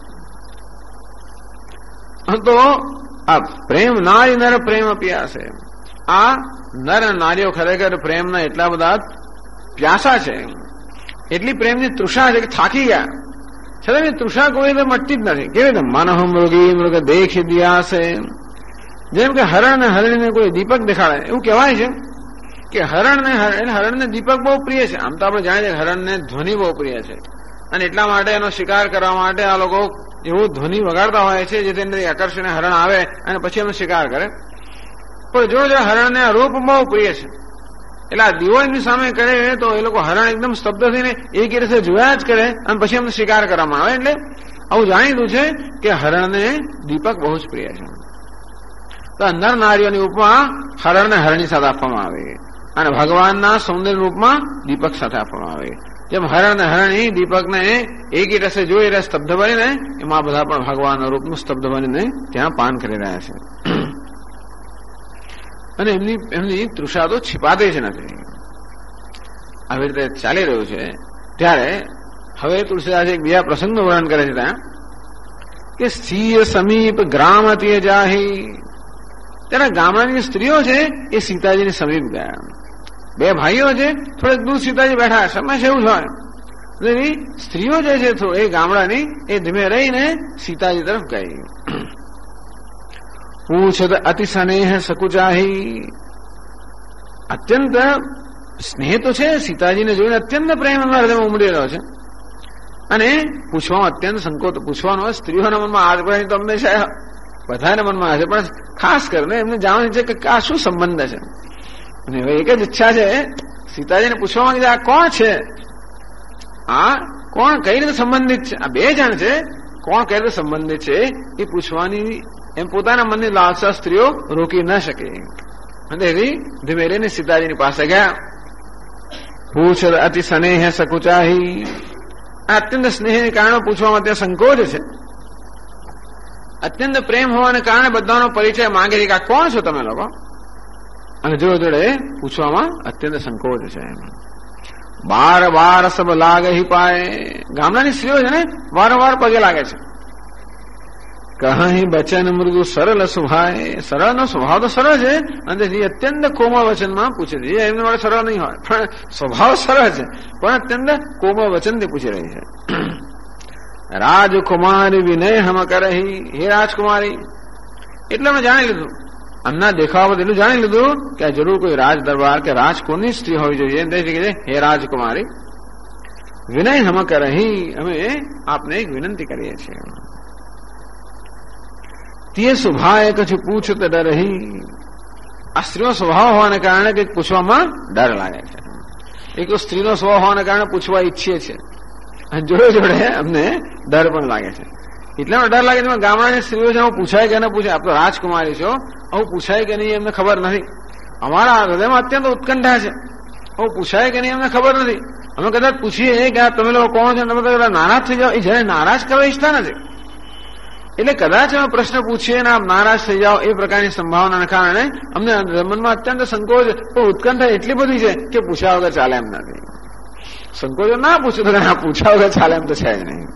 તો આ પ્રેમ નારી નર પ્રેમ પિયાસે. આ નર નારીઓ ખરેખર પ્રેમના એટલા બધા પ્યાસા છે, એટલી પ્રેમની તૃષા છે કે થાકી ગયા. છતાં તૃષા કોઈ રીતે મટતી જ નથી. કેવી રીતે મનઃ મૃગી મૃગ દેખી દિયાસે. જેમ કે હરણ ને હરણીને કોઈ દીપક દેખાડે એવું કહેવાય છે કે હરણને દીપક બહુ પ્રિય છે. આમ તો આપણે જાણીએ હરણને ધ્વનિ બહુ પ્રિય છે અને એટલા માટે એનો શિકાર કરવા માટે આ લોકો એવું ધ્વનિ વગાડતા હોય છે જેથી એનાથી આકર્ષણ હરણ આવે અને પછી એનો શિકાર કરે. પણ જો હરણને રૂપ બહુ પ્રિય છે એટલે આ દીવો એમની સામે કરે તો એ લોકો હરણ એકદમ સ્તબ્ધ થઈને એક રીતે જોયા જ કરે અને પછી એમનો શિકાર કરવામાં આવે. એટલે આવું જાણીતું છે કે હરણને દીપક બહુ જ પ્રિય છે. તો નર નારીઓની ઉપમા હરણ ને હરણી સાથે આપવામાં આવે અને ભગવાનના સૌંદર્ય રૂપમાં દીપક સાથે આપવામાં આવે. જેમ હરણ ને હરણી દીપકને એક રસે જોઈ રહે સ્તબ્ધ બનીને, એમાં બધા પણ ભગવાનના રૂપનું સ્તબ્ધ બનીને ત્યાં પાન કરી રહ્યા છે. અને એમની તૃષા તો छिपाતી જ નથી. આવી રીતે ચાલી રહ્યું છે ત્યારે હવે તુલસીદાસ એક બીજા પ્રસંગનું વર્ણન કરે છે ત્યાં કે સ્થિય સમીપ ગ્રામતીય જાહી. ત્યારે ગામડાની સ્ત્રીઓ છે એ સીતાજીની સમીપ ગયા. બે ભાઈઓ છે, થોડેક દૂર સીતાજી બેઠા. સમય એવું જ હોય. સ્ત્રીઓ જે છે એ ગામડાની એ ધીમે રહીને સીતાજી તરફ ગઈ. પૂછત અતિ સ્નેહ સકુચાહી. અત્યંત સ્નેહ તો છે, સીતાજીને જોઈને અત્યંત પ્રેમ એમના હૃદયમાં ઉમડી રહ્યો છે અને પૂછવામાં અત્યંત સંકોચ. પૂછવાનો સ્ત્રીઓના મનમાં આ પ્રકારની તો હંમેશા બધાના મનમાં આવે છે, પણ ખાસ કરીને એમને જાણવાની છે કે આ શું સંબંધ છે. અને હવે એક જ ઈચ્છા છે સીતાજીને પૂછવા માંગે છે આ કોણ છે, આ કોણ કઈ રીતે સંબંધિત છે. આ બે જણ છે, કોણ કઈ રીતે સંબંધિત છે એ પૂછવાની એમ પોતાના મનની લાલસા સ્ત્રીઓ રોકી ન શકે. અને ધીમે રહીને સીતાજીની પાસે ગયા. પૂછ અતિ સ્નેહ સકુચાહી. આ અત્યંત સ્નેહને કારણે પૂછવામાં ત્યાં સંકોચ છે. અત્યંત પ્રેમ હોવાને કારણે બધાનો પરિચય માંગે છે કે આ કોણ છો તમે લોકો, અને જોડે જોડે પૂછવામાં અત્યંત સંકોચ છે. બાર બાર સબ લાગે હિ પાય, ગામડાની સ્ત્રીઓ છે ને વારંવાર પગે લાગે છે. કહી બચન મૃદુ સરળ સ્વભાય, સરળનો સ્વભાવ તો સરળ છે અને અત્યંત કોમળ વચનમાં પૂછે છે. એમને માટે સરળ નહીં હોય પણ સ્વભાવ સરળ છે, પણ અત્યંત કોમળ વચનથી પૂછી રહી છે. રાજકુમારી વિનય હમ કરહી, હે રાજકુમારી. એટલે અમે જાણી લીધું, અમના દેખાવા એટલું જાણી લીધું કે આ જરૂર કોઈ રાજ દરબાર કે રાજ કોની સ્ત્રી હોવી જોઈએ. હે રાજકુમારી વિનય હમ કરહી, અમે આપને એક વિનંતી કરીએ છીએ. તે સ્વભાવ કશું પૂછત ડરહી, આ સ્ત્રીનો સ્વભાવ હોવાને કારણે કંઈક પૂછવામાં ડર લાગે છે. એક તો સ્ત્રીનો સ્વભાવ હોવાને કારણે પૂછવા ઈચ્છીએ છીએ અને જોડે જોડે અમને ડર પણ લાગે છે. એટલામાં ડર લાગે છે ગામડાની સ્ત્રીઓ છે, હું પૂછાય કે ન પૂછાય, આપ તો રાજકુમારી છો, આવું પૂછાય કે નહીં એમને ખબર નથી. અમારા હૃદયમાં અત્યંત ઉત્કંઠા છે, આવું પૂછાય કે નહીં એમને ખબર નથી. અમે કદાચ પૂછીએ કે તમે લોકો કોણ છો, તમે તો નારાજ થઈ જાઓ, એ જયારે નારાજ કરવા ઈચ્છતા નથી. એટલે કદાચ અમે પ્રશ્ન પૂછીએ ને આપ નારાજ થઈ જાઓ એ પ્રકારની સંભાવનાને કારણે અમને મનમાં અત્યંત સંકોચ, પણ ઉત્કંઠા એટલી બધી છે કે પૂછ્યા વગર ચાલે એમ નથી. સંકોચો ના પૂછ્યું તો પૂછ્યા વગર ચાલે એમ તો છે જ નહીં.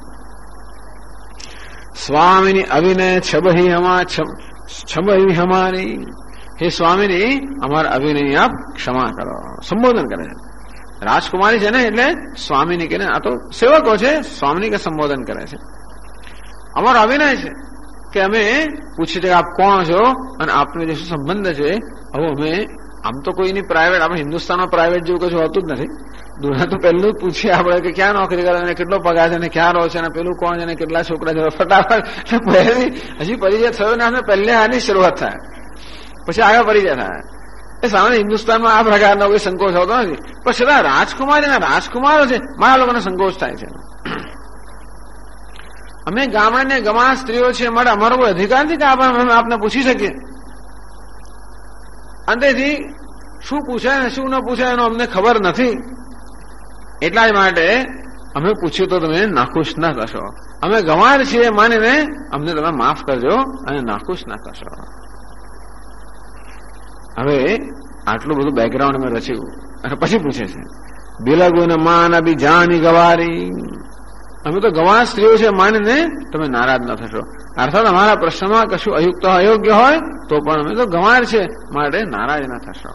સ્વામીની અવિનય છબહી છબહી હમારી, હે સ્વામીની અમારા અવિનય આપ ક્ષમા કરો. સંબોધન કરે છે રાજકુમારી છે ને એટલે સ્વામીની કે આ તો સેવકો છે, સ્વામીની કે સંબોધન કરે છે. અમારો અવિનય છે કે અમે પૂછીએ કે આપ કોણ છો અને આપનો જે શું સંબંધ છે. હવે અમે આમ તો કોઈની પ્રાઇવેટ, આપણે હિન્દુસ્તાનમાં પ્રાઇવેટ જેવું કશું હોતું જ નથી. દુનિયા તો પહેલું જ પૂછીએ આપણે કે ક્યાં નોકરી કરે અને કેટલો પગાર છે અને ક્યાં રહો છે અને પેલું કોણ છે અને કેટલા છોકરા છે. ફટાફટ હજી પરિચય થયો ને આપણે પહેલે આની શરૂઆત થાય, પછી આગળ પરિચય થાય. એ સામાન્ય હિન્દુસ્તાનમાં આ પ્રકારનો કોઈ સંકોચ હોતો નથી, પણ છતાં રાજકુમારીના રાજકુમારો છે, મારા લોકોને સંકોચ થાય છે. અમે ગામડાને ગમાણ સ્ત્રીઓ છે, માટે અમારો કોઈ અધિકાર નથી કે આપણે આપને પૂછી શકીએ. અંતેથી શું પૂછાય ને શું ન પૂછાય એનો અમને ખબર નથી. એટલા જ માટે અમે પૂછ્યું તો તમે નાખુશ ના થશો. અમે ગમાણ છીએ માનીને અમને તમે માફ કરજો અને નાખુશ ના થશો. હવે આટલું બધું બેકગ્રાઉન્ડ અમે રચ્યું અને પછી પૂછે છે બિલગુન માન અભી જાની ગવારી, અમે તો ગવાણ સ્ત્રીઓ છે માનીને તમે નારાજ ન થશો. અર્થાત અમારા પ્રશ્નમાં કશું અયુક્ત અયોગ્ય હોય તો પણ અમે તો ગવાણ છે માટે નારાજ ન થશો.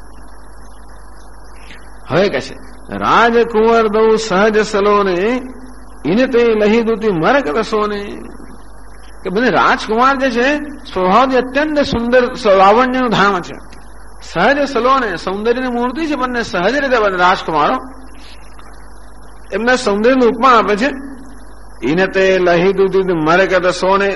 હવે કહે છે રાજકુંવર દઉ સહજ સલોને ઇને તે લહી દૂતી મરક રસોને, કે બધે રાજકુમાર જે છે સ્વભાવથી અત્યંત સુંદર લાવણ્યનું ધામ છે. સહજ સલોને સૌંદર્યની મૂર્તિ છે, પણ સહજ રીતે બને રાજકુમારો એમના સૌંદર્યનું ઉપમા આપે છે. ઇને તે લહી દૂતી મરકત સોને,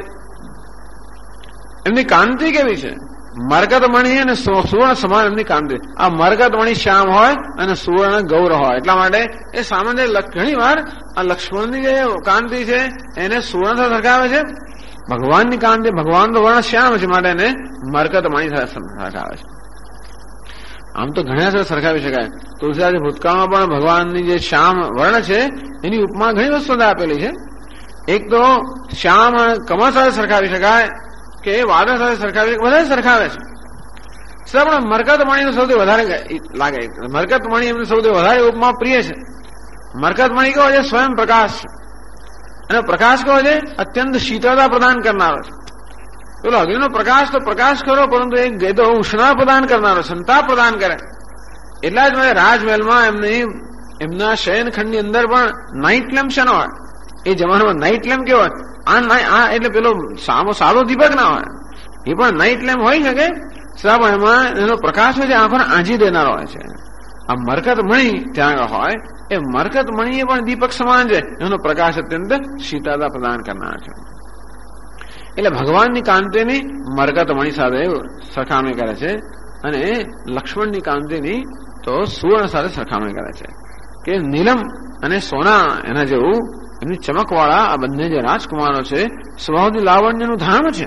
એમની કાંતિ કેવી છે, મરકત મણી અને સુવર્ણ સમાન એમની કાંતિ. આ મરકત મણી શ્યામ હોય અને સુવર્ણ ગૌર હોય, એટલા માટે એ સામાન્ય ઘણી વાર આ લક્ષ્મણની જે કાંતિ છે એને સુવર્ણ સાથે સરખાવે છે. ભગવાનની કાંતિ, ભગવાન તો વર્ણ શ્યામ છે માટે એને મરકત મણી સાથે સરખાવે છે. આમ તો ઘણા સાથે સરખાવી શકાય. તુલસીદાસ ભૂતકાળમાં પણ ભગવાનની જે શ્યામ વર્ણ છે એની ઉપમા ઘણી વસ્તુ આપેલી છે. એક તો શ્યામ કમળ સાથે સરખાવી શકાય કે વાદળ સાથે સરખાવી, બધા સરખાવે છે. પણ મરકત મણીનું સૌથી વધારે લાગે, મરકત મણી એમને સૌથી વધારે ઉપમા પ્રિય છે. મરકત મણી કહો છે સ્વયં પ્રકાશ છે, અને પ્રકાશ કહો છે અત્યંત શીતળતા પ્રદાન કરનારો છે. પેલો અગ્નિનો પ્રકાશ તો પ્રકાશ કરો, પરંતુ એક ગેદો ઉષ્ણા પ્રદાન કરનારો, સંતાપ પ્રદાન કરે. એટલા જ માટે રાજમહેલમાં એમના શયનખંડની અંદર પણ નાઇટ લેમ્પ છે હોય. એ જમાનામાં નાઇટ લેમ્પ કેવો હોય, આ એટલે પેલો સાદો દીપક ના હોય, એ પણ નાઇટ લેમ્પ હોય શકે. પણ એમાં એનો પ્રકાશ હોય છે આંખોને આંજી દેનારો હોય છે. આ મરકત મણી ત્યાં હોય, એ મરકત મણી એ પણ દીપક સમાન છે, એનો પ્રકાશ અત્યંત શીતળતા પ્રદાન કરનાર છે. એટલે ભગવાનની કાંતિની મરકત મણી સાથે સરખામણી કરે છે, અને લક્ષ્મણની કાંતિની તો સુવર્ણ સાથે સરખામણી કરે છે કે નીલમ અને સોના એના જેવું એમની ચમકવાળા આ બંને જે રાજકુમારો છે સ્વભાવથી લાવણ્યનું ધામ છે.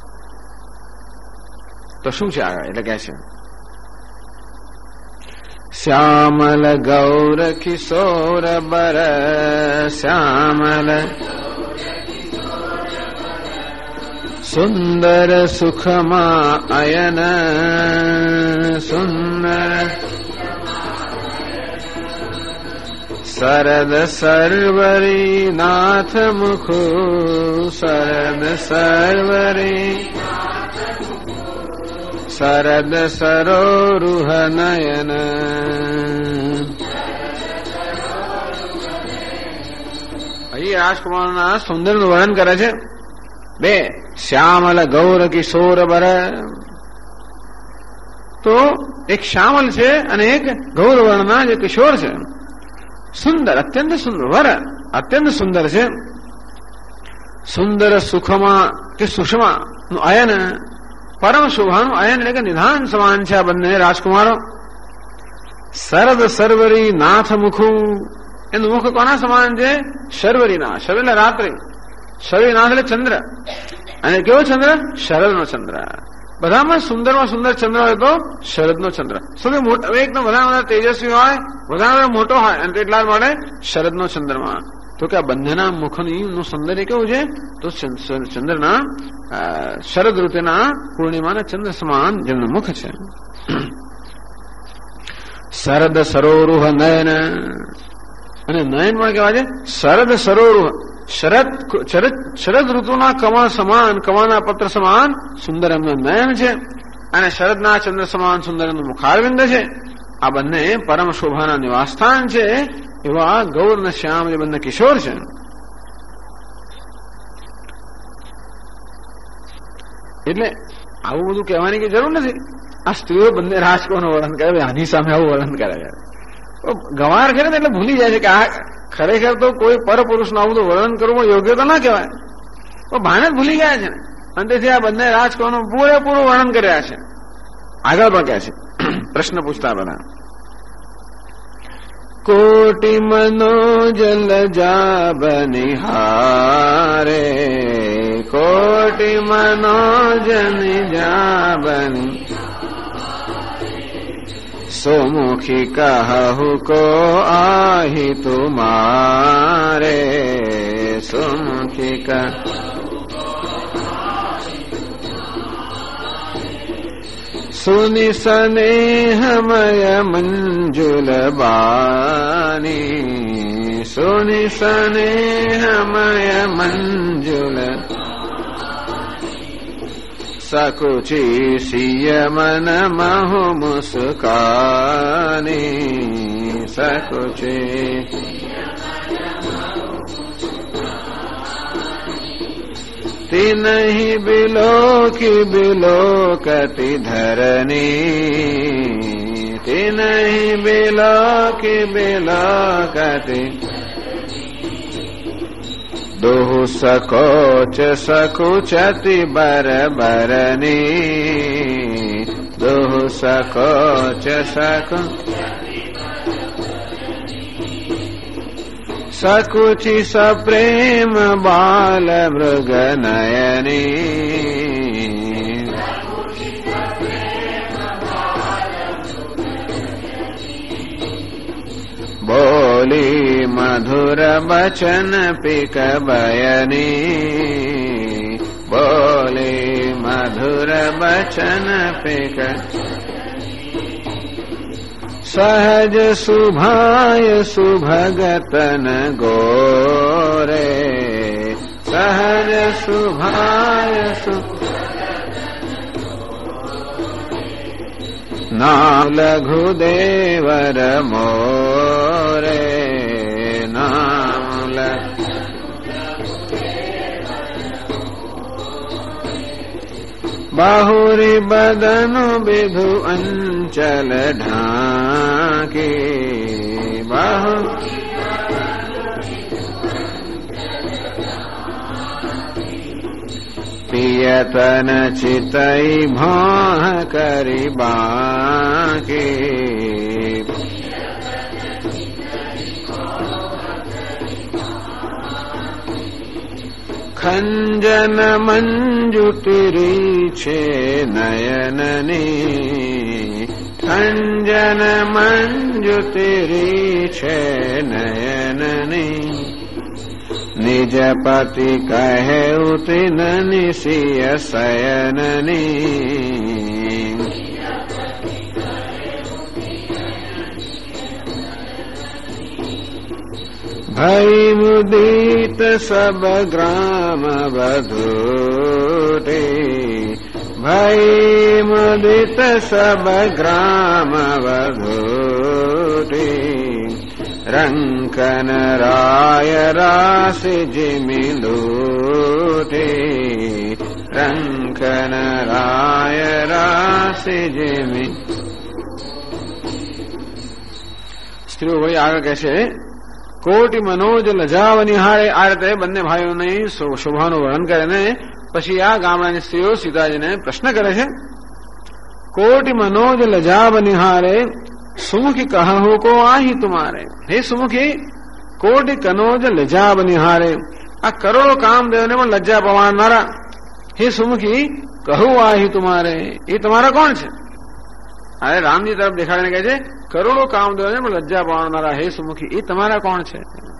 તો શું છે આગળ? એટલે કહે છે श्यामल गौर किशोर बर श्यामल सुंदर सुखमा अयन सुंदर शरद सर्वरी नाथ मुखु शरद सर्वरी शरद सरोरुह नयन અહીં રાજકુમારના સુંદરનું વર્ણન કરે છે. બે શ્યામલ ગૌર કિશોર બર, તો એક શ્યામલ છે અને એક ગૌર વર્ણના જે કિશોર છે. સુંદર, અત્યંત સુંદર, વર અત્યંત સુંદર છે. સુંદર સુખમાં કે સુષમા નું અયન, પરમ શોભાનું અયન એટલે કે નિધાન સમાન છે આ બંને રાજકુમારો. શરદ સર્વરી નાથ મુખું, એનું મુખ કોના સમાન છે? શર્વરીના. શર્વ એટલે રાત્રિ, શર્વીનાથ એટલે ચંદ્ર. અને કેવો ચંદ્ર? શરદનો ચંદ્ર. બધામાં સુંદરમાં સુંદર ચંદ્ર હોય તો શરદનો ચંદ્ર. સૌથી મોટો એકદમ બધા તેજસ્વી હોય, બધા મોટો હોય, અને એટલા માટે શરદનો ચંદ્રમાં. તો કે આ બંનેના મુખનું સૌંદર્ય કેવું છે? તો ચંદ્રના શરદ ઋતુના પૂર્ણિમાના ચંદ્ર સમાન જેમનું મુખ છે. શરદ સરોરુહ નયન, અને નયનમાં કેવા છે? શરદ સરોરુહ, શરદ ઋતુના કમળ સમાન, કમળના પત્ર સમાન સુંદર એમનું નયન છે, અને શરદના ચંદ્ર સમાન સુંદર એમનું મુખારવિંદ છે. આ બંને પરમ શોભાના નિવાસસ્થાન છે. એવા ગૌર ને શ્યામ જે બંને કિશોર છે. એટલે આવું બધું કહેવાની કઈ જરૂર નથી. આ સ્ત્રીઓ બંને રાજકોનું વર્ણન કરે, આની સામે આવું વર્ણન કરે. ગવાર કરે ને એટલે ભૂલી જાય છે કે આ ખરેખર તો કોઈ પરપુરુષનું આવું બધું વર્ણન કરવું યોગ્ય તો ના કહેવાય. તો ભાને જ ભૂલી ગયા છે. અને તેથી આ બંને રાજકોનું પૂરેપૂરું વર્ણન કર્યા છે. આગળ પણ કહે છે, પ્રશ્ન પૂછતા બધા. કોટી મનોજલ જાબ નિહારે, કોટી મનોજન જાબની સોમુખી કહુ કો આહી તુમારે, સોમુખી કહ સુનિ સ્નેહમય મંજુલ બાની, સુનિ સ્નેહમય મંજુલ સકુચી સિય મન મહુ મુસ્કાની, સકુચી તિનહિ બિલોકી બિલોકતિ ધરની, તિનહિ બિલોકી બિલોકતિ દોહુ સકોચ સકુચતિ બરબરની, દોહુ સકોચ સકુ સકુચી સપ્રેમ બાલ મૃગ નયની, બોલી મધુર બચન પીક બયની, બોલી મધુર બચન પીક સહજ શુભાય શુભગતન ગોરે, સહજ શુભાય નામ લઘુદેવર મોરે, નામ બાહુરી બદનુ બિધુ અંચલ ઢાંકી, બાહુ પિયતન ચિતઈ ભાહ કરી બાકી, ખંજન મંજુતિરી છે નયનની, અંજન મંજુતિરી છે નયનની નિજ પતિ કહે ઉતિન નિશિય શયનની ભઈ મુદિત સબ ગ્રામ વધુરે ભઈ મુદિત સબ ગ્રામ વધુરે રંકન રાય રાશિ જીમિલુરે રંકન રાય રાશિ જીમી. સ્ત્રીઓ વળી આગળ કહે છે કોટી મનોજ લજાવ નિહાળે. આ રીતે બંને ભાઈઓની શોભાનું વર્ણન કરે ને પછી આ ગામડાની સ્ત્રીઓ સીતાજીને પ્રશ્ન કરે છે. કોટી મનોજ લજાવ નિહાળે સુમુખી કહો કો આહી તુમારે. હે સુમુખી કોટી કનોજ લજાબ નિહારે. આ કરોડો કામદેવને પણ લજ્જા પવાડનારા હે સુમુખી કહું આહી તુમારે. એ તમારા કોણ છે? અરે રામજી તરફ દેખાડીને કહે છે કરોડો કામદેવને પણ લજ્જા પવાડનારા હે સુમુખી એ તમારા કોણ છે?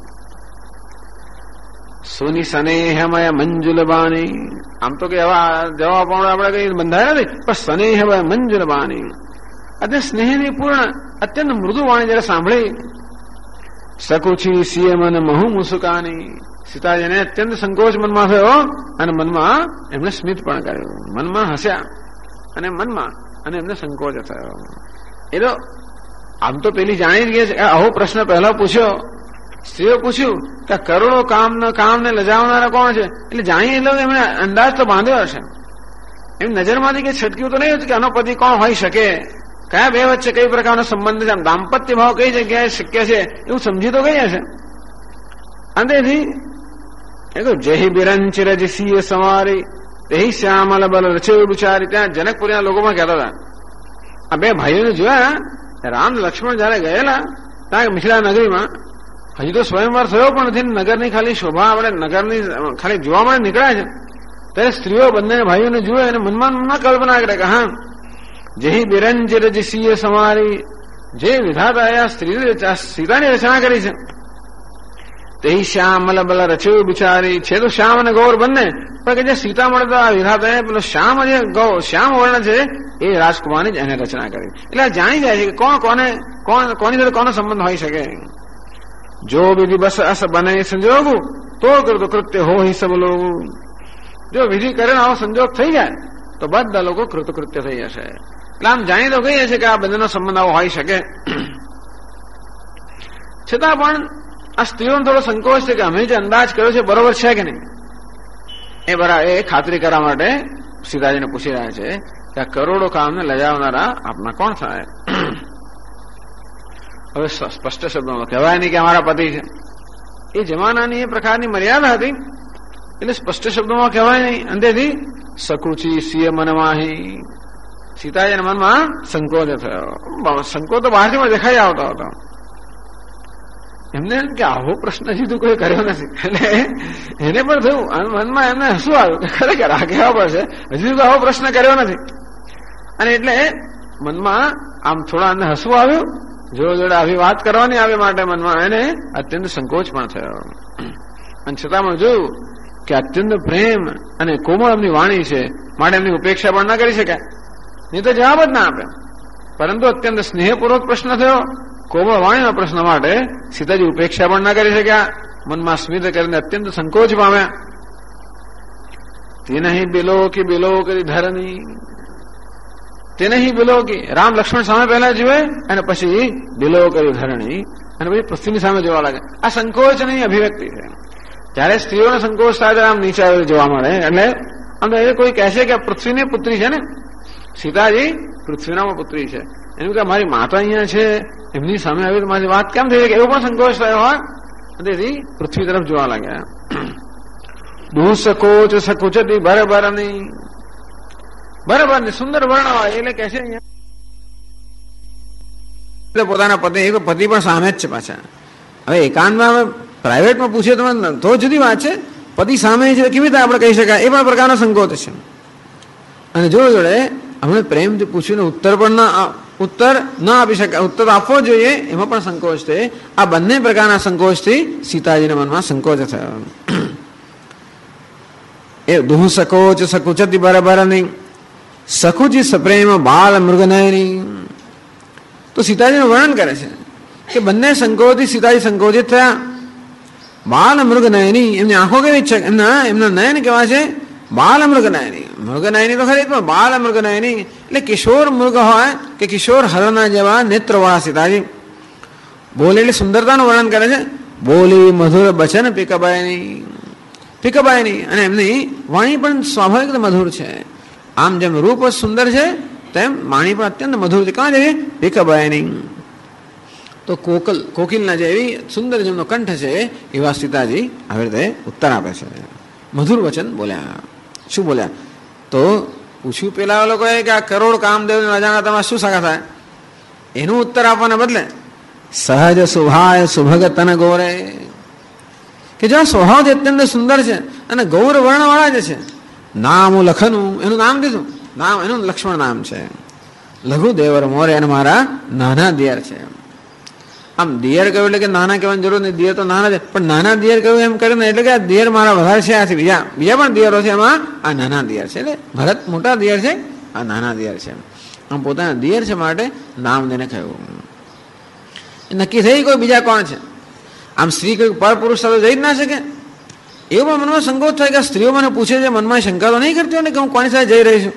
સુની સ્નેહમય મંજુલ બાણી. આમ તો કે આવા જવાબ આપણે કઈ બંધાયા નથી પણ સ્નેહમય મંજુલ બાણી અને સ્નેહની પૂર્ણ અત્યંત મૃદુ વાણી જયારે સાંભળી. સકુછી સિય મન મહુ મુસુકાની. સીતાજીને અત્યંત સંકોચ મનમાં થયો અને મનમાં એમને સ્મિત પણ કર્યું. મનમાં હસ્યા અને મનમાં અને એમને સંકોચ થયો. એ તો આમ તો પેલી જાણી જ ગયા છે. આવો પ્રશ્ન પહેલા પૂછ્યો, સ્ત્રીઓ પૂછ્યું કે કરોડો કામને લજાવનારા કોણ છે એટલે જાણી એટલે એમને અંદાજ તો બાંધ્યો હશે. એમ નજરમાંથી કઈ છટક્યું તો નહીં હતું કે આનો પતિ કોણ હોઈ શકે, કયા બે વચ્ચે કઈ પ્રકારનો સંબંધ છે, દાંપત્ય ભાવ કઈ જગ્યાએ શક્ય છે એવું સમજી તો ગઈ હશે. અંતેથી જય બિરંચિર સિંહ સવારી તે શ્યામલ બલ રચે બિચારી. ત્યાં જનકપુરીના લોકોમાં કહેતા હતા આ બે ભાઈઓને જોયા રામ લક્ષ્મણ જયારે ગયેલા ત્યાં મિથિલા નગરીમાં હજી તો સ્વયંવર થયો પણ નથી. નગરની ખાલી શોભા આપણે નગરની ખાલી જોવા માટે નીકળ્યા છે ત્યારે સ્ત્રીઓ બંને ભાઈઓને જુએ અને મનમાં કલ્પના કરે કે હા જય બિરંચિર સિંહ સવારી. જે વિધાતા સીતાની રચના કરી છે તે શ્યામલ બલ રચ્યું બિચારી. છે તો શ્યામ અને ગૌર બંને પણ કે જે સીતા મળે તો આ વિધાતાએ પેલો શ્યામ જે શ્યામ વર્ણ છે એ રાજકુમારની જ એને રચના કરી. એટલે જાણી જાય છે કે કોની સાથે કોનો સંબંધ હોઈ શકે. જો વિધિ બસ અસ બને સંજોગું તો કૃત્ય હો સબ લોકો. જો વિધિ કરે આવો સંજોગ થઈ જાય તો બધા લોકો કૃતકૃત્ય થઈ જશે. એટલે આમ જાણી તો ગઈ છે કે આ બંનેનો સંબંધ આવો હોઈ શકે. છતાં પણ આ સ્ત્રીઓનો થોડો સંકોચ છે કે અમે જે અંદાજ કર્યો છે બરોબર છે કે નહીં. એ ખાતરી કરવા માટે સીતાજીને પૂછી રહ્યા છે કે આ કરોડો કામને લજાવનારા આપના કોણ થાય. હવે સ્પષ્ટ શબ્દોમાં કહેવાય નહીં કે અમારા પતિ છે. એ જમાનાની એ પ્રકારની મર્યાદા હતી એટલે સ્પષ્ટ શબ્દોમાં કહેવાય નહીં. અંતેથી સકુચી સિંહ મનમાહી. સીતાજીના મનમાં સંકોચ થયો. સંકોચ તો બહારથી દેખાઈ આવતો હતો. એમને કે આવો પ્રશ્ન સીધું કોઈ કર્યો નથી એટલે એને પણ થયું મનમાં એમને હસવું આવ્યું કે ખરેખર આ કહેવા પડશે હજુ આવો પ્રશ્ન કર્યો નથી. અને એટલે મનમાં આમ થોડા અંદર હસવું આવ્યું. જોડે આવી વાત કરવાની આવે માટે મનમાં એને અત્યંત સંકોચ પણ થયો. અને છતાં પણ જોયું કે અત્યંત પ્રેમ અને કોમળ એમની વાણી છે માટે એમની ઉપેક્ષા પણ ના કરી શકાય. નહીં તો જવાબ જ ના આપે. પરંતુ અત્યંત સ્નેહપૂર્વક પ્રશ્ન થયો. કોમળ વાણીના પ્રશ્ન માટે સીતાજી ઉપેક્ષા પણ ના કરી શક્યા. મનમાં સ્મિત કરીને અત્યંત સંકોચ પામ્યા. તે નહીં બિલોકી ધરની. તે નહીં બિલોકી. રામ લક્ષ્મણ સામે પહેલા જુએ અને પછી બિલો કરી ધરણી અને પછી પૃથ્વીની સામે જોવા લાગે. આ સંકોચ નહીં અભિવ્યક્તિ છે. જયારે સ્ત્રીઓને સંકોચ થાય ત્યારે આમ નીચે જોવા મળે. એટલે આમ તો એ કોઈ કહેશે કે પૃથ્વીની પુત્રી છે ને સીતાજી પૃથ્વીના પુત્રી છે એનું કે મારી માતા અહીંયા છે એમની સામે આવી તો મારી વાત કેમ થઈ જાય એવો પણ સંકોચ થયો હોય. તેથી પૃથ્વી તરફ જોવા લાગ્યા. દૂ સકોચ સકુચતી બરાબર નહીં. બરાબર ને સુંદર વર્ણ હોય એટલે કે છે અહીંયા પોતાના પતિ પણ સામે જ છે પાછા. હવે એકાંતમાં પ્રાઇવેટમાં પૂછીએ તમે તો જુદી વાત છે. પતિ સામે છે કેવી રીતે આપણે કહી શકાય એ પણ પ્રકારનો સંકોચ છે. અને જોડે હમણે પ્રેમથી પૂછ્યું ઉત્તર પણ ના ઉત્તર ન આપી શકાય, ઉત્તર આપવો જોઈએ એમાં પણ સંકોચ છે. આ બંને પ્રકારના સંકોચથી સીતાજીના મનમાં સંકોચ થયો. એ દુઃ સકોચ સકુચતી બરાબર નહીં, સખુચી સપ્રેમ બાલ મૃગનયની. તો સીતાજીનું વર્ણન કરે છે કે બંને સંકોચથી સીતાજી સંકોચિત થયા. બાલ મૃગનયની, એમની આંખો કેવી છે, એમના નયન કેવા છે, બાલ મૃગનયની. મૃગનયની તો ખરી, પણ બાલ મૃગનયની એટલે કિશોર મૃગ હોય કે કિશોર હરણના જેવા નેત્રવાળા સીતાજી. બોલે એટલે સુંદરતાનું વર્ણન કરે છે. બોલી મધુર બચન પીકબાઈની, અને એમની વાણી પણ સ્વાભાવિક મધુર છે. આમ જેમ રૂપ સુંદર છે તેમ વાણી પણ અત્યંત મધુર છે. કાં જેવી? પીકબાઈની. તો કોકિલના જેવી સુંદર જેમનો કંઠ છે એવા સીતાજી આવી રીતે ઉત્તર આપે છે. મધુર વચન બોલ્યા. શું બોલ્યા? તો પૂછ્યું પેલા લોકોએ કે આ કરોડ કામદેવ અજાણા તમારે શું સગા થાય? એનું ઉત્તર આપવાના બદલે સહજ સુભાય સુભગ તન ગોરે, કે જો સ્વભાવ અત્યંત સુંદર છે અને ગૌર વર્ણવાળા જ છે. નામ લખનું, એનું નામ દીધું, નામ એનું લક્ષ્મણ નામ છે. લઘુ દેવર મોરે, અને મારા નાના દિયર છે. આમ દિયર કહ્યું એટલે કે નાના કહેવાની જરૂર નહીં, દિયર તો નાના છે, પણ નાના દિયર કહ્યું એમ કરીને એટલે કે આ દિયર મારા વધારે છે, આથી બીજા પણ દિયરો છે, એમાં આ નાના દિયર છે. એટલે ભરત મોટા દિયર છે, આ નાના દિયર છે. આમ પોતાના દિયર છે માટે નામ દઈને કહ્યું. નક્કી થઈ કોઈ બીજા કોણ છે. આમ સ્ત્રી કોઈ પર પુરુષ સાથે જઈ જ ના શકે. એવો પણ મનમાં સંકોચ થાય કે સ્ત્રીઓ મને પૂછે છે, મનમાં શંકા તો નહીં કરતી હોય ને કે હું કોની સાથે જઈ રહી છું.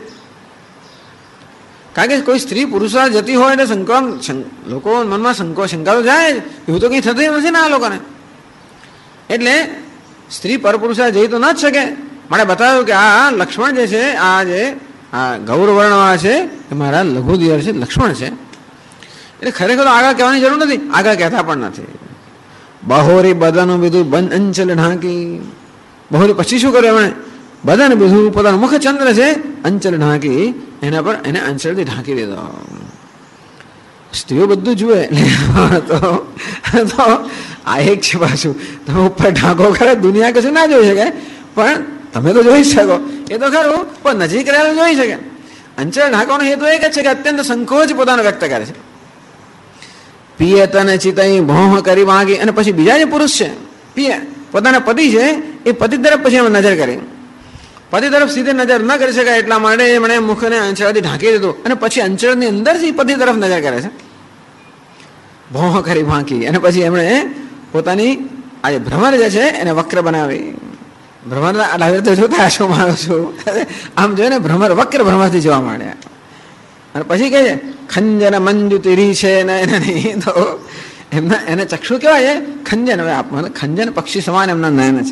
કારણ કે કોઈ સ્ત્રી પુરુષ સાથે જતી હોય એટલે લોકો મનમાં શંકા તો જાય. એવું તો કંઈ થતું નથી ને આ લોકોને. એટલે સ્ત્રી પરપુરુષ સાથે જઈ તો ન જ શકે. મને બતાવ્યું કે આ લક્ષ્મણ જે છે, આ જે આ ગૌર વર્ણવાળા છે એ મારા લઘુ દિયર છે, લક્ષ્મણ છે. એટલે ખરેખર તો આગળ કહેવાની જરૂર નથી, આગળ કહેતા પણ નથી. બહોરી બદનું બીધું બંધ અંચલ ઢાંકી. બહોરી પછી શું કર્યું એમણે? બદન બીધું, પોતાનું મુખ ચંદ્ર છે, અંચલ ઢાંકી, એના પર એને અંચળથી ઢાંકી દીધો. સ્ત્રીઓ બધું જુએ તો આ એક છે પાછું. તમે ઉપર ઢાંકો ખરે, દુનિયા કશું ના જોઈ શકે, પણ તમે તો જોઈ શકો એ તો ખરું, પણ નજીક રહેલું જોઈ શકે. અંચળ ઢાંકવાનો હેતુ એક જ છે કે અત્યંત સંકોચ પોતાનો વ્યક્ત કરે છે. પિયે તને ચિતઈ ભોહ કરી માંગી, અને પછી બીજા જે પુરુષ છે પિયે પોતાના પતિ છે એ પતિ તરફ પછી એમાં નજર કરી. પતિ તરફ સીધે નજર ન કરી શકાય એટલા માટે એમણે મુખને અંચળથી ઢાંકી દીધું, અને પછી અંચળની અંદરથી પતિ તરફ નજર કરે છે. ભોહ કરી વાંકી, અને પછી એમણે પોતાની આ જે ભ્રમર જે છે એને વક્ર બનાવી. ભ્રમર આવી રીતે જોતા શું માનું છું, આમ જોઈને ભ્રમર વક્ર ભ્રમરથી જોવા માંડ્યા. અને પછી કહે છે ખંજન મંજુ તીરી છે ને એને નહીં, તો એમના એને ચક્ષુ કેવા છે? ખંજન. હવે આપ ખંજન પક્ષી સમાન એમના નયન છે.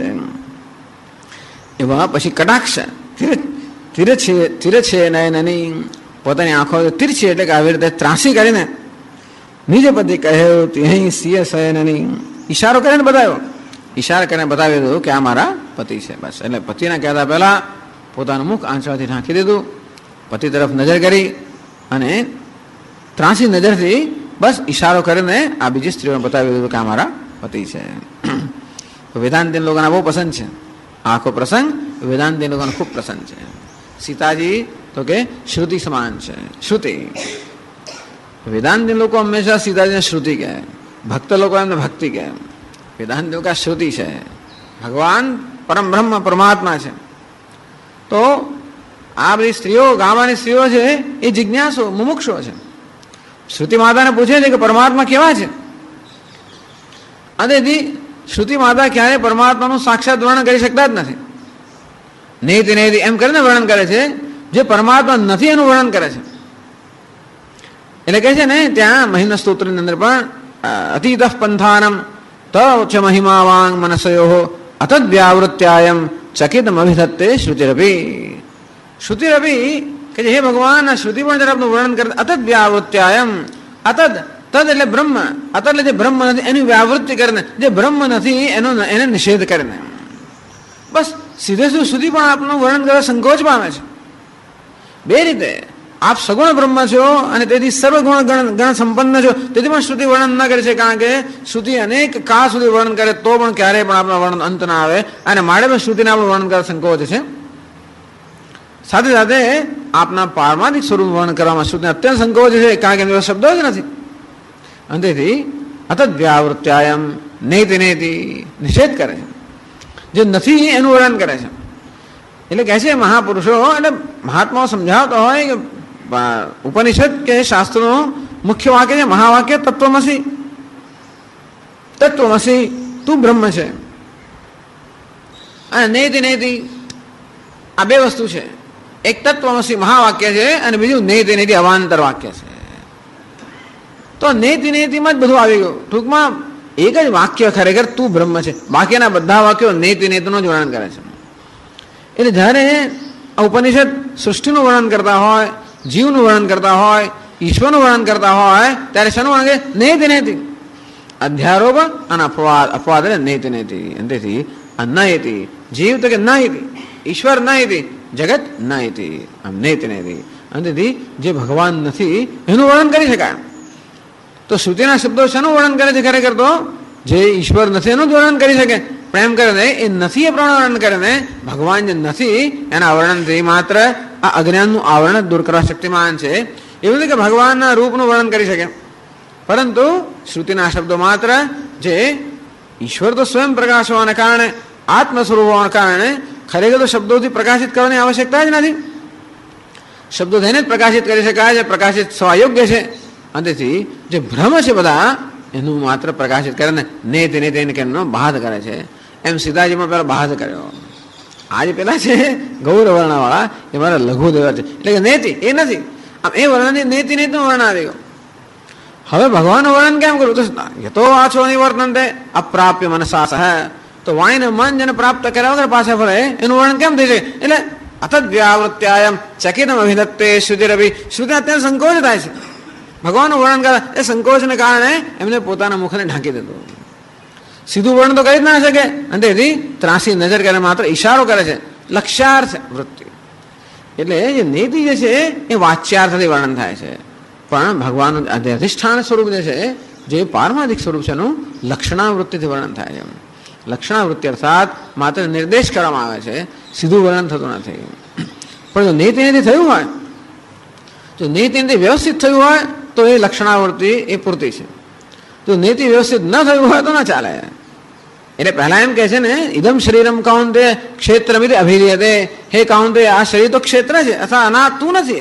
એવા પછી કટાક્ષ તીર છે નયનની, પોતાની આંખો તીરછી એટલે કે આવી રીતે ત્રાસી કરીને નિજ પતિ કહ્યું ત્યાં સિંહ શયનની, ઈશારો કરીને બતાવ્યો. ઈશારા કરીને બતાવી દીધું કે આ મારા પતિ છે. બસ એટલે પતિને કહેતા પહેલા પોતાનું મુખ આંચળાથી ઢાંકી દીધું, પતિ તરફ નજર કરી, અને ત્રાસી નજરથી બસ ઈશારો કરીને આ બીજી સ્ત્રીઓને બતાવી દીધું કે આ મારા પતિ છે. વેદાંતી લોકોને બહુ પસંદ છે આખો પ્રસંગ. વેદાંતી લોકોને ખૂબ પસંદ છે. સીતાજી તો કે શ્રુતિ સમાન છે, શ્રુતિ. વેદાંતી લોકો હંમેશા સીતાજીને શ્રુતિ કહે, ભક્ત લોકો એમને ભક્તિ કહે. વેદાંત લોકો શ્રુતિ છે, ભગવાન પરમ બ્રહ્મ પરમાત્મા છે. તો આ બધી સ્ત્રીઓ, ગામડાની સ્ત્રીઓ છે એ જિજ્ઞાસુ મુમુક્ષો છે. શ્રુતિ માતાને પૂછે છે કે પરમાત્મા કેવા છે. અને શ્રુતિ માતા ક્યારેય પરમાત્માનું સાક્ષાત વર્ણન કરી શકતા જ નથી. નેતિ નેતિ એમ કરીને વર્ણન કરે છે, જે પરમાત્મા નથી એનું વર્ણન કરે છે. એટલે કહે છે ને ત્યાં મહિમ્ન સ્તોત્રની અંદર પણ અતીત પંથાનમ ચ મહિમાવાંગ મનસયો અતદ વ્યાવૃત્યાયમ ચકિતમ અભિધત્તે શ્રુતિરપી. શ્રુતિરપી કે હે ભગવાન, શ્રુતિ પણ તરફનું વર્ણન કરે. અતદ વ્યાવૃત્યાયમ, અતદ તદ એટલે બ્રહ્મ, અતદ એટલે જે બ્રહ્મ નથી એની વ્યાવૃત્તિ કરીને, જે બ્રહ્મ નથી એને નિષેધ કરીને. બસ સીધે સુધી પણ આપનું વર્ણન કરવા સંકોચ પામે છે. બે રીતે આપ સગુણ બ્રહ્મ છો અને તેથી સર્વગુણ ગણ સંપન્ન છો, તેથી પણ શ્રુતિ વર્ણન ન કરે છે. કારણ કે શ્રુતિ અનેક કાળ સુધી વર્ણન કરે તો પણ ક્યારેય પણ આપણા વર્ણન અંત ના આવે, અને મારે પણ શ્રુતિને આપણું વર્ણન કરવા સંકોચ છે. સાથે સાથે આપના પારમાર્થિક સ્વરૂપ વર્ણન કરવામાં શ્રુતિને અત્યંત સંકોચ છે, કારણ કે એનો શબ્દો જ નથી. અંતેથી અતદ્વ્યાવૃત્યાયમ નેતિ નેતિ નિષેધ કરે છે, જે નથી એનું વર્ણન કરે છે. એટલે કહે છે મહાપુરુષો, એટલે મહાત્માઓ સમજાવતો હોય કે ઉપનિષદ કે શાસ્ત્રોનું મુખ્ય વાક્ય છે મહાવાક્ય તત્વમસી. તત્વમસી, તું બ્રહ્મ છે. અને નેતિ નેતિ આ બે વસ્તુ છે. એક તત્વમસી મહાવાક્ય છે અને બીજું નેતિ નેતિ અવાંતર વાક્ય છે. તો નેતિ નેતિમાં જ બધું આવી ગયું. ટૂંકમાં એક જ વાક્ય ખરેખર તું બ્રહ્મ છે, બાકીના બધા વાક્યો નેતિ નેતિનું જ વર્ણન કરે છે. એટલે જ્યારે ઉપનિષદ સૃષ્ટિનું વર્ણન કરતા હોય, જીવનું વર્ણન કરતા હોય, ઈશ્વરનું વર્ણન કરતા હોય, ત્યારે શેનું વર્ણન કરે? નેતિ નેતિ. અધ્યારોપ અને અપવાદ. અપવાદ એટલે નેતિ નેતિ. અંતેથી નયતિ, જીવ તો કે નયતિ, ઈશ્વર નયતિ, જગત નયતિ, આમ નેતિ નેતિ. અંતેથી જે ભગવાન નથી એનું વર્ણન કરી શકાય. તો શ્રુતિના શબ્દો શેનું વર્ણન કરે છે? ખરેખર તો જે ઈશ્વર નથી એનું જ વર્ણન કરી શકે. પ્રેમ કરીને એ નથી એ વર્ણન કરીને ભગવાન જે નથી એના વર્ણનથી માત્ર આ અજ્ઞાનનું આવરણ દૂર કરવા શક્તિમાન છે. એવું નથી કે ભગવાનના રૂપનું વર્ણન કરી શકે, પરંતુ શ્રુતિના શબ્દો માત્ર જે ઈશ્વર તો સ્વયં પ્રકાશ હોવાને કારણે, આત્મ સ્વરૂપ હોવાને કારણે ખરેખર તો શબ્દોથી પ્રકાશિત કરવાની આવશ્યકતા જ નથી. શબ્દો થઈને જ પ્રકાશિત કરી શકાય છે, પ્રકાશિત સ્વયોગ્ય છે. અંતેથી જે ભ્રમ છે બધા એનું માત્ર પ્રકાશિત કરે ને નેતિ નેતિ એનો બાદ કરે છે. એમ સીતાજીમાં પેલા બાદ કર્યો. આજે પેલા છે ગૌર વર્ણવાળા એ મારા લઘુ દેવર છે, એટલે કે નેતિ એ નથી. આમ એ વર્ણનથી નેતિ નેતિનું વર્ણન આવી ગયું. હવે ભગવાનનું વર્ણન કેમ કરવું? તો યતો વાછો નિવર્તનતે અપ્રાપ્ય મનસા સહ. તો વાણીને મન જેને પ્રાપ્ત કર્યા વગર પાછા ફરે એનું વર્ણન કેમ થઈ શકે? એટલે અતદ્વ્યાવૃત્યાયમ ચકિતમ અભિદત્તે શ્રુતિરપી. શ્રુતિ અત્યંત સંકોચ થાય છે ભગવાનનું વર્ણન કરે. એ સંકોચને કારણે એમને પોતાના મુખને ઢાંકી દીધું. સીધું વર્ણન તો કરી જ ના શકે. અને તેથી ત્રાસી નજર કરે, માત્ર ઈશારો કરે છે, લક્ષ્યાર્થ વૃત્તિ. એટલે જે નીતિ જે છે એ વાચ્યાર્થથી વર્ણન થાય છે, પણ ભગવાનનું અધિષ્ઠાન સ્વરૂપ જે છે, જે પારમાર્થિક સ્વરૂપ છે એનું લક્ષણાવૃત્તિથી વર્ણન થાય છે. લક્ષણાવૃત્તિ અર્થાત માત્ર નિર્દેશ કરવામાં આવે છે, સીધું વર્ણન થતું નથી. પણ જો નીતિ નીતિ થયું હોય, જો નીતિ નીતિ વ્યવસ્થિત થયું હોય તો એ લક્ષણાવૃત્તિ એ પૂરતી છે. જો નીતિ વ્યવસ્થિત ન થયું હોય તો ના ચાલે. એટલે પહેલા એમ કહે છે ને, ઇદમ શરીરમ કાઉન્તે ક્ષેત્રમિતિ અભિધીયતે. હે કાઉન્તે, આ શરીર તો ક્ષેત્ર છે અથવા અનાથ તું નથી.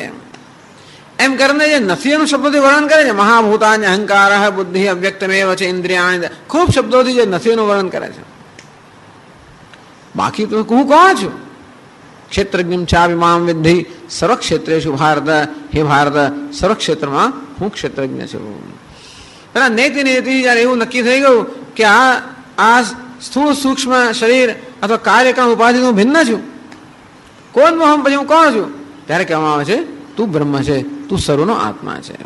એમ કરીને જે નથી એનું શબ્દોથી વર્ણન કરે છે. મહાભૂતાન્ય અહંકાર બુદ્ધિ અવ્યક્તમેવ છે ઇન્દ્રિયાણી, ખૂબ શબ્દોથી જે નથી એનું વર્ણન કરે છે. બાકી તો હું કોણ છું? ક્ષેત્રજ્ઞમ ચાવિમામ વિદ્ધિ સર્વક્ષેત્રેષુ ભારત. હે ભારત, સર્વક્ષેત્રમાં હું ક્ષેત્રજ્ઞ છું. પેલા નેતિ નેતિ જયારે એવું નક્કી થઈ ગયું કે આ સ્થૂળ સૂક્ષ્મ શરીર અથવા કાર્યકાળ ઉપાધિ હું ભિન્ન છું, કોણ મોહમ પછી હું કોણ છું, ત્યારે કહેવામાં આવે છે તું બ્રહ્મ છે, તું સર્વનો આત્મા છે.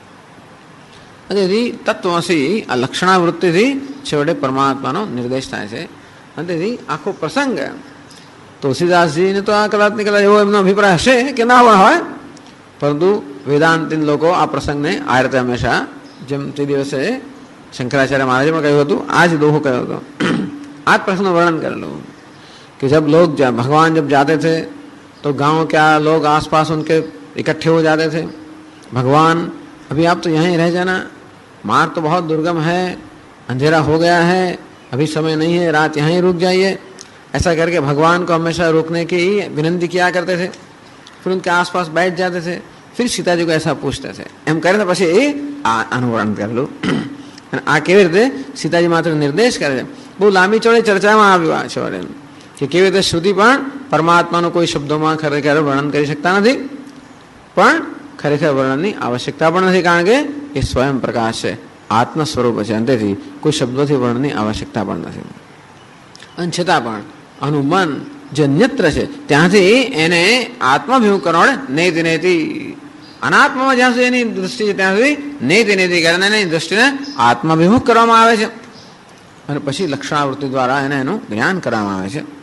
અને તત્વમસી આ લક્ષણાવૃત્તિથી છેવટે પરમાત્માનો નિર્દેશ થાય છે. અને તેથી આખો પ્રસંગ તુલસીદાસજીને તો આ કલાત્મક કલા એવો એમનો અભિપ્રાય હશે કે ના પણ હોય, પરંતુ વેદાંતિન લોકો આ પ્રસંગને આ રીતે હંમેશા, જેમ તે દિવસે शंकराचार्य महाराज में कहू હતું, आज दोहो કહ્યો હતો, आज प्रश्न वर्णन करेलू कि जब लोग भगवान जब जाते थे तो गांव क्या लोग आसपास उनके इकट्ठे हो जाते थे, भगवान अभी आप तो यहीं रह जाना, मार्ग तो बहुत दुर्गम है, अंधेरा हो गया है, अभी समय नहीं है, रात यहीं रुक जाइए, ऐसा करके भगवान को हमेशा रोकने की विनती किया करते थे. फिर उनके आसपास बैठ जाते थे, फिर सीता जी को ऐसा पूछते थे. एम करे तो પછી આનું વર્ણન કરેલું. આ કેવી રીતે સીતાજી માત્ર નિર્દેશ કરે છે. બહુ લાંબી ચોડી ચર્ચામાં આવ્યું છે કે કેવી રીતે શ્રુતિ પણ પરમાત્માનું કોઈ શબ્દોમાં ખરેખર વર્ણન કરી શકતા નથી, પણ ખરેખર વર્ણનની આવશ્યકતા પણ નથી, કારણ કે એ સ્વયં પ્રકાશ છે, આત્મ સ્વરૂપ છે. અંતેથી કોઈ શબ્દોથી વર્ણનની આવશ્યકતા પણ નથી. અને છતાં પણ આનું મન જે અન્યત્ર છે ત્યાંથી એને આત્માભિમુખ કરવાને નેતિ નેતિ, અનાત્મામાં જ્યાં સુધી એની દૃષ્ટિ છે ત્યાં સુધી નેતિ નેતિ કરીને એની દૃષ્ટિને આત્માભિમુખ કરવામાં આવે છે. અને પછી લક્ષણાવૃત્તિ દ્વારા એને એનું જ્ઞાન કરવામાં આવે છે.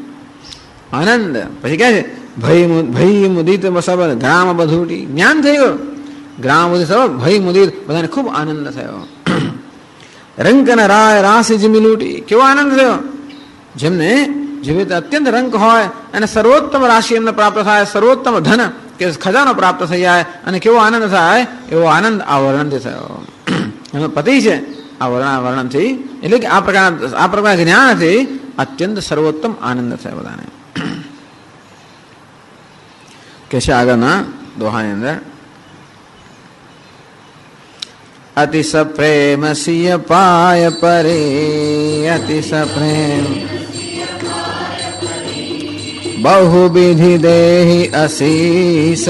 આનંદ પછી કહે છે ભય મુદિત સબ ગ્રામ બધુટી, જ્ઞાન થઈ ગયું, ગ્રામ બધું સબ ભય મુદિત, બધાને ખૂબ આનંદ થયો. રંકન રાય રાસ જીમી લૂટી, કેવો આનંદ થયો, જેમને જેવી રીતે અત્યંત રંક હોય અને સર્વોત્તમ રાશિ એમને પ્રાપ્ત થાય, સર્વોત્તમ ધન કે ખજાનો પ્રાપ્ત થઈ જાય અને કેવો આનંદ થાય, એવો આનંદ આ વર્ણનથી થયો. એનો પતિ છે આ વર્ણનથી, એટલે કે આ પ્રકારના જ્ઞાનથી અત્યંત સર્વોત્તમ આનંદ થયો બધાને. કે છે આગળના દોહાની અંદર, અતિ સપ્રેમ સિય પાય પરે, અતિ સપ્રેમ બહુવિધિ દેહી અશીષ,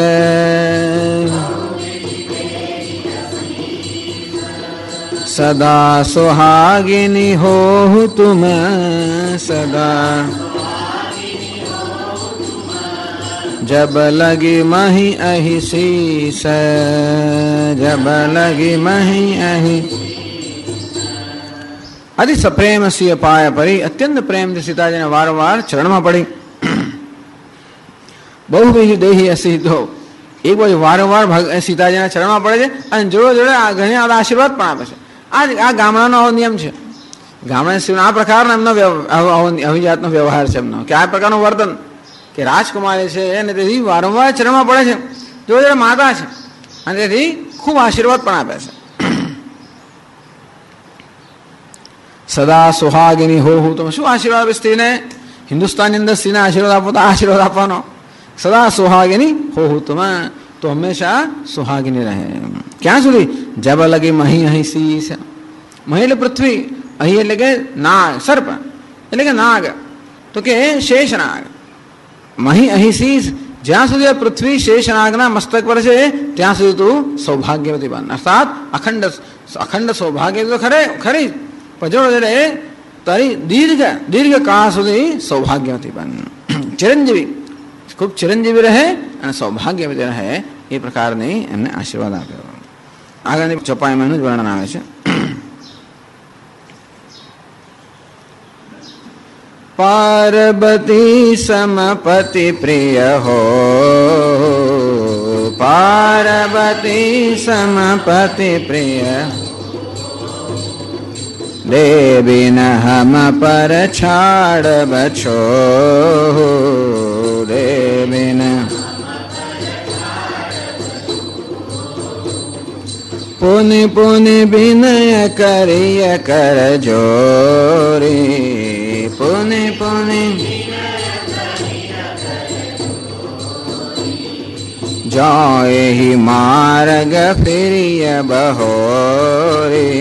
સદા સુહાગિની હો તુમ, સદા जब लगी मही अहि शीस, जब लगी मही अहि. अति सप्रेम सिय पाय परी, અત્યંત પ્રેમથી સીતાજીને વારંવાર ચરણમાં પડી. બહુવિધ દેહી અસિદ્ધો, એક બાજુ વારંવાર સીતાજીના ચરણમાં પડે છે અને જોડે જોડે ઘણી આશીર્વાદ પણ આપે છે. આ ગામડાનો નિયમ છે. ગામડા આ પ્રકારનો એમનો આવી જાતનો વ્યવહાર છે એમનો, કે આ પ્રકારનું વર્તન કે રાજકુમારી છે અને તેથી વારંવાર ચરણમાં પડે છે, જોડે જોડે માતા છે અને તેથી ખૂબ આશીર્વાદ પણ આપે છે. સદા સુહાગિની હો હું, તમે શું આશીર્વાદ આપે સ્ત્રીને? હિન્દુસ્તાનની અંદર સ્ત્રીને આશીર્વાદ આપો તો આશીર્વાદ આપવાનો. સદા સુહાગિની હો હું તમે, તો હંમેશા સુહાગિની રહે. ક્યાં સુધી? જબ લગી મહી અહીં શીશ, મહી એટલે પૃથ્વી, અહીં એટલે કે નાગ, સર્પ એટલે કે નાગ, તો કે શેષ નાગ. મહી અહીં શીશ, જ્યાં સુધી પૃથ્વી શેષનાગના મસ્તક પર છે ત્યાં સુધી તું સૌભાગ્યવતી બન, અર્થાત અખંડ સૌભાગ્ય તો ખરી પણ જોડે તારી દીર્ઘ કાળ સુધી સૌભાગ્યવતી બન, ચિરંજીવી, ખૂબ ચિરંજીવી રહે અને સૌભાગ્યવતી રહે, એ પ્રકારની એમને આશીર્વાદ આપ્યો. આગળની ચોપાઈમાં એનું જ વર્ણન આવે છે. पार्वती समपति प्रिय हो, पार्वती समपति प्रिय, देवी न हम पर छाड़ बछो, देवी न पुनि पुनि विनय करिय कर जोरी, पुनि पुनि जाए ही मार्ग फिरिय बहोरी,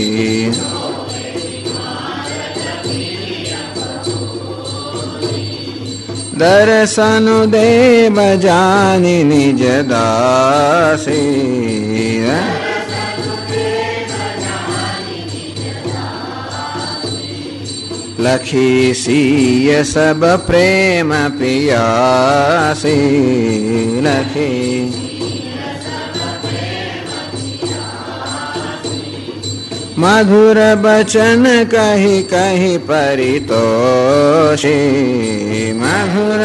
दर्शन देव जानी निज दासी, लखी सीय सब प्रेम पियासी, लखी मधुर बचन कही कही परितोषी, मधुर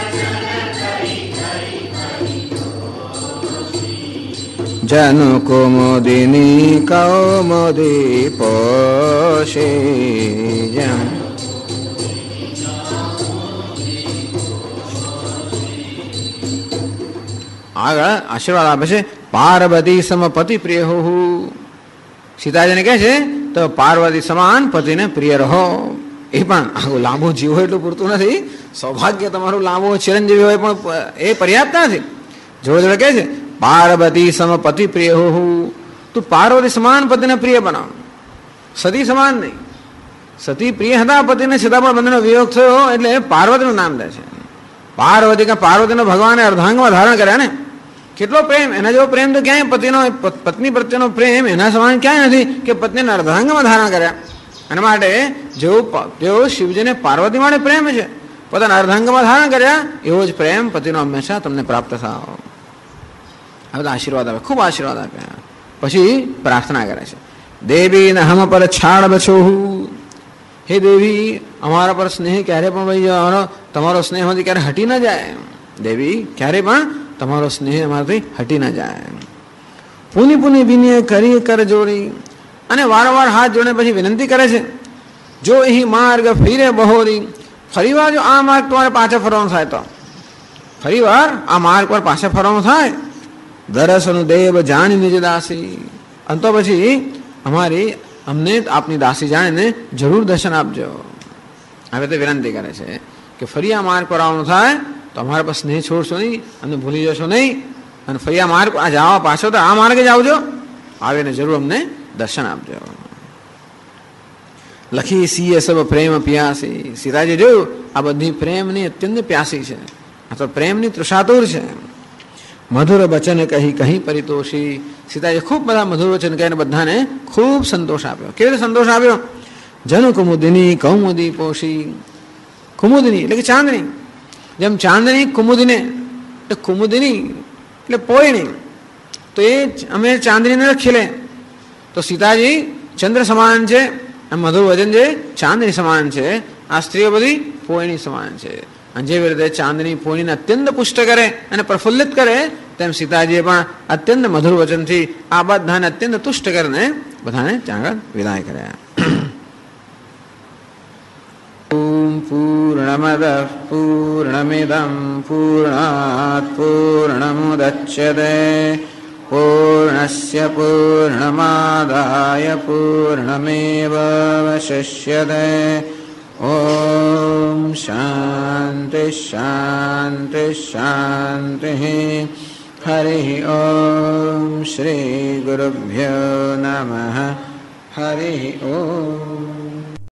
जनु कुमुदिनी कौमुदी पोषी, जन આગળ આશીર્વાદ આપે છે. પાર્વતી સમ પતિ પ્રિય હો, સીતાજીને કહે છે તો પાર્વતી સમાન પતિને પ્રિય રહો. એ પણ આવું લાંબુ જીવ હોય એટલું પૂરતું નથી, સૌભાગ્ય તમારું લાંબુ ચિરંજીવી હોય પણ એ પર્યાપ્ત નથી. જોડે જોડે કહે છે પાર્વતી સમ પતિ પ્રિય હો, તું પાર્વતી સમાન પતિને પ્રિય બનાવ, સતી સમાન નહીં. સતી પ્રિય હતા પતિને, છતાં પણ બંનેનો વિયોગ થયો એટલે પાર્વતીનું નામ લે છે. પાર્વતીનો ભગવાને અર્ધાંગમાં ધારણ કર્યા ને, કેટલો પ્રેમ, એના જેવો પ્રેમ તો ક્યાંય પત્ની પ્રત્યેનો પ્રેમ એના સમાન ક્યાંય નથી કે પત્નીને અર્ધાંગમાં ધારણ કર્યા. અને માટે જેવો શિવજીને પાર્વતી માટે પ્રેમ છે, પોતાના અર્ધાંગમાં ધારણ કર્યા, એવો જ પ્રેમ પતિનો હંમેશા તમને પ્રાપ્ત થાવ. આ બધા આશીર્વાદ આપે, ખૂબ આશીર્વાદ આપ્યા. પછી પ્રાર્થના કરે છે, દેવી ને હમ પર છાડ બછો, હે દેવી અમારા પર સ્નેહ ક્યારે પણ ભાઈ જવાનો, તમારો સ્નેહ માંથી ક્યારે હટી ના જાય. દેવી ક્યારે પણ તમારો સ્નેહ અમારાથી હટી ના જાય. પુનિ પુનિ વિનય કરી કર જોડી, અને વારંવાર હાથ જોડે પછી વિનંતી કરે છે. જો અહીં માર્ગ ફીરે બહોરી, ફરી વાર જો આ માર્ગ તમારે પાછા ફરવાનું થાય તો ફરી વાર આ માર્ગ પર પાછા ફરવાનું થાય, દરસનું દેવ જાણી નિજ દાસી, અને તો પછી અમને આપની દાસી જાણીને જરૂર દર્શન આપજો. હવે તો વિનંતી કરે છે કે ફરી આ માર્ગ પર આવવાનું થાય તો અમારા પર સ્નેહ છોડશો નહીં, અમને ભૂલી જશો નહીં, અને ફરી આ માર્ગ આ જવા પાછો તો આ માર્ગે જ આવજો, આવીને જરૂર અમને દર્શન આપજો. લખી સીએ સબ પ્રેમ પ્યાસી, સીતાજી જોયું આ બધી પ્રેમની અત્યંત પ્યાસી છે, આ તો પ્રેમની તૃષાતુર છે. મધુર વચન કહી કહી પરિતોષી, સીતાજી ખૂબ બધા મધુર વચન કહીને બધાને ખૂબ સંતોષ આપ્યો. કેવી રીતે સંતોષ આપ્યો? જનુ કુમુદિની કૌમુદી પોષી, કુમુદિની એટલે કે ચાંદની, જેમ ચાંદની કુમુદીને એટલે કુમુદિની એટલે પોયણી, તો એ અમે ચાંદનીને ખીલે, તો સીતાજી ચંદ્ર સમાન છે, મધુર વચન છે ચાંદની સમાન છે, આ સ્ત્રીઓ બધી પોયણી સમાન છે. અને જેવી રીતે ચાંદની પોયણીને અત્યંત પુષ્ટ કરે અને પ્રફુલ્લિત કરે, તેમ સીતાજીએ પણ અત્યંત મધુર વચનથી આ બધાને અત્યંત તુષ્ટ કરીને બધાને ત્યાં આગળ વિદાય કર્યા. ઓમ પૂર્ણમદ પૂર્ણમિદં પૂર્ણાત પૂર્ણમુદચ્યતે પૂર્ણસ્ય પૂર્ણમાદાય પૂર્ણમેવાવશિષ્યતે. ઓમ શાંતિ શાંતિ શાંતિ. હરિ ઓમ શ્રી ગુરુભ્યો નમઃ. હરિ ઓમ.